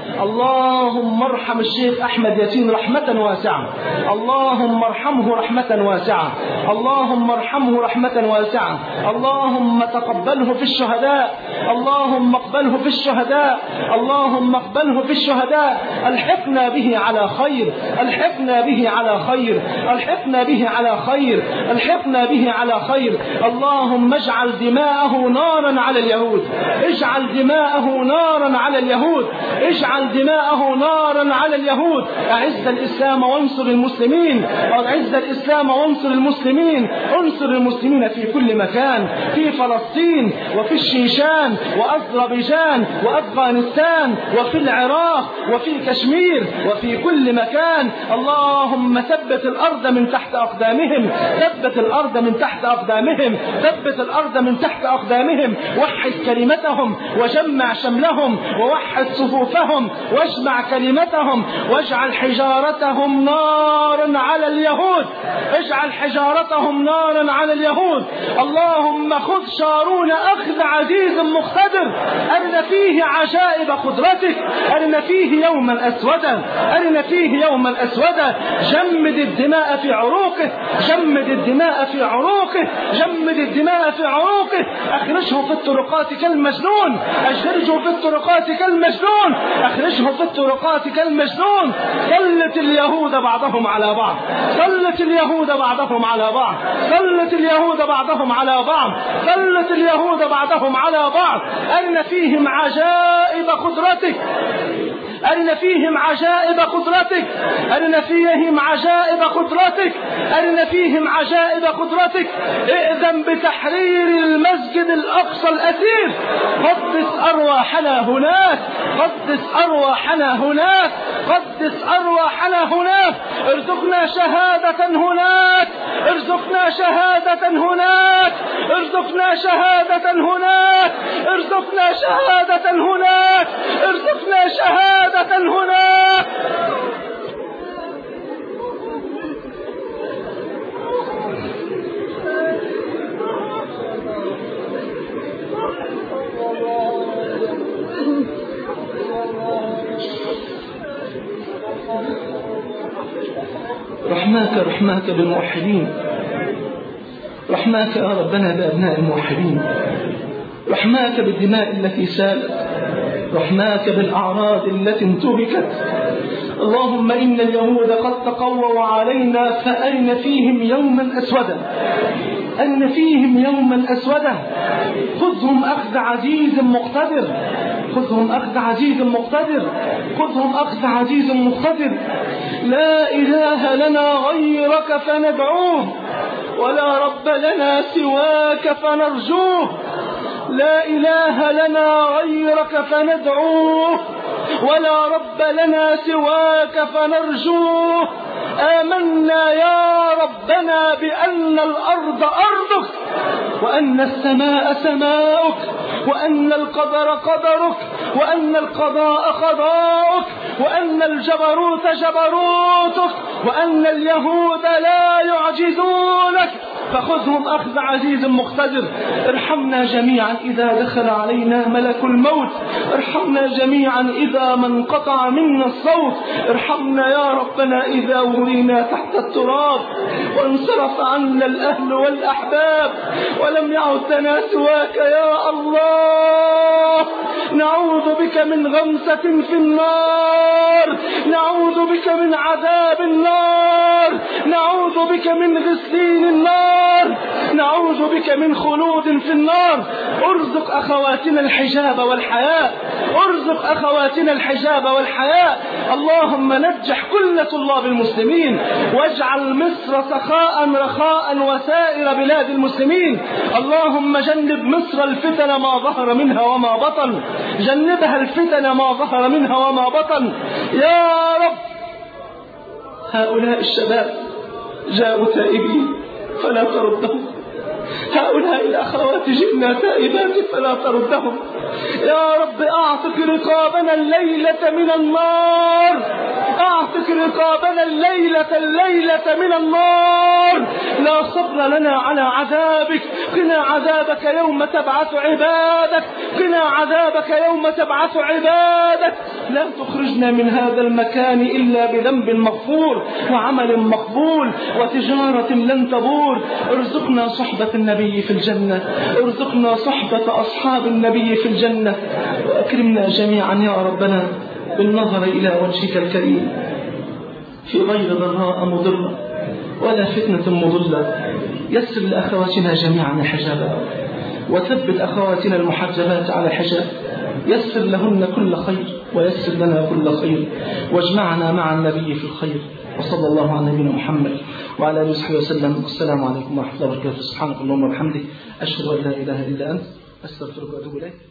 اللهم ارحم الشيخ أحمد ياسين رحمة واسعة، اللهم ارحمه رحمة واسعة، اللهم ارحمه رحمة واسعة. اللهم تقبله في الشهداء، اللهم اقبله في الشهداء، اللهم اقبله في الشهداء. الحقنا به على خير، الحقنا به على خير، الحقنا به على خير، الحقنا به على خير. اللهم اجعل دماءه نارا على اليهود، اجعل دماءه نارا على اليهود، اجعل دماءه نارا على اليهود. اعز الإسلام وانصر المسلمين، اعز الإسلام وانصر المسلمين، انصر المسلمين في كل مكان، في فلسطين وفي الشيشان وأذربيجان وأفغانستان وفي العراق وفي كشمير وفي كل مكان. اللهم ثبت الأرض من تحت أقدامهم، ثبت الأرض من تحت أقدامهم، ثبت الأرض من تحت أقدامهم. وحد كلمتهم وجمع شملهم ووحد صفوفهم واجمع كلمتهم، واجعل حجارتهم نارا على اليهود، اجعل حجارتهم نارا على اليهود. اللهم خذ شارون أخذ عزيز مقتدر، أرنا فيه عجائب قدرتك، أرنا فيه يوما أسودا، أرنا فيه يوما أسودا. جمد الدماء في عروقه، جمد الدماء في عروقه، جمد الدماء في عروقه. أخرجه في الطرقات كالمجنون، أخرجه في الطرقات كالمجنون، أخرجه في الطرقات كالمجنون. سلت اليهود بعضهم على بعض، سلت اليهود بعضهم على بعض، سلت اليهود بعضهم على بعض، سلت اليهود بعضهم على بعض. أرنا فيهم عجائب قدرتك، أرنا فيهم عجائب قدرتك، أرنا فيهم عجائب قدرتك، أرنا فيهم عجائب قدرتك. ائذن بتحرير المسجد الأقصى الأسير، قدس أرواحنا هناك، قدس أرواحنا هناك، قدس أرواحنا هناك. ارزقنا شهادة هناك، ارزقنا شهادة هناك، ارزقنا شهادة هناك، ارزقنا شهادة هناك، ارزقنا شهادة هناك. رحماك رحماك بالموحدين، رحماك يا ربنا بأبناء الموحدين، رحماك بالدماء التي سالت، رحماك بالأعراض التي انتهكت. اللهم إن اليهود قد تقووا علينا فأرنا فيهم يوما أسودا، أرنا فيهم يوما أسودا. خذهم أخذ عزيز مقتدر، خذهم أخذ عزيز مقتدر، خذهم أخذ عزيز مقتدر. لا إله لنا غيرك فندعوه، ولا رب لنا سواك فنرجوه، لا إله لنا غيرك فندعوه، ولا رب لنا سواك فنرجوه. آمنا يا ربنا بأن الأرض أرضك، وأن السماء سماؤك، وأن القدر قدرك، وأن القضاء قضاؤك، وأن الجبروت جبروتك، وأن اليهود لا يعجزونك، فخذهم أخذ عزيز مقتدر. ارحمنا جميعا إذا دخل علينا ملك الموت، ارحمنا جميعا إذا ما انقطع منا الصوت، ارحمنا يا ربنا إذا ورينا تحت التراب وانصرف عنا الأهل والأحباب ولم يعد لنا سواك يا الله. نعوذ بك من غمسة في النار، نعوذ بك من عذاب النار، نعوذ بك من غسلين النار، نعوذ بك من خلود في النار. ارزق أخواتنا الحجاب والحياء، ارزق أخواتنا الحجاب والحياء. اللهم نجح كل طلاب المسلمين، واجعل مصر سخاء رخاء وسائر بلاد المسلمين. اللهم جنب مصر الفتن ما ظهر منها وما بطن، جنبها الفتن ما ظهر منها وما بطن يا رب. هؤلاء الشباب جاءوا تائبين فلا تردهم، هؤلاء الأخوات جئنا تائبات فلا تردهم. يا رب أعتق رقابنا الليلة من النار، أعتق رقابنا الليلة الليلة من النار. لا صبر لنا على عذابك، قنا عذابك يوم تبعث عبادك، قنا عذابك يوم تبعث عبادك. لا تخرجنا من هذا المكان إلا بذنب مغفور وعمل مقبول وتجارة لن تبور. ارزقنا صحبة النبي في الجنة، ارزقنا صحبة أصحاب النبي في الجنة، وأكرمنا جميعا يا ربنا بالنظر إلى وجهك الكريم في غير ضراء مضرة ولا فتنة مضلة. يسر لأخواتنا جميعا الحجاب، وثبت أخواتنا المحجبات على الحجاب، يسر لهن كل خير ويسر لنا كل خير، واجمعنا مع النبي في الخير. وصلى الله على نبينا محمد وعلى آله وصحبه وسلم. السلام عليكم ورحمة الله وبركاته. سبحانك اللهم وبحمدك، أشهد أن لا إله إلا أنت، أستغفرك وأتوب إليك.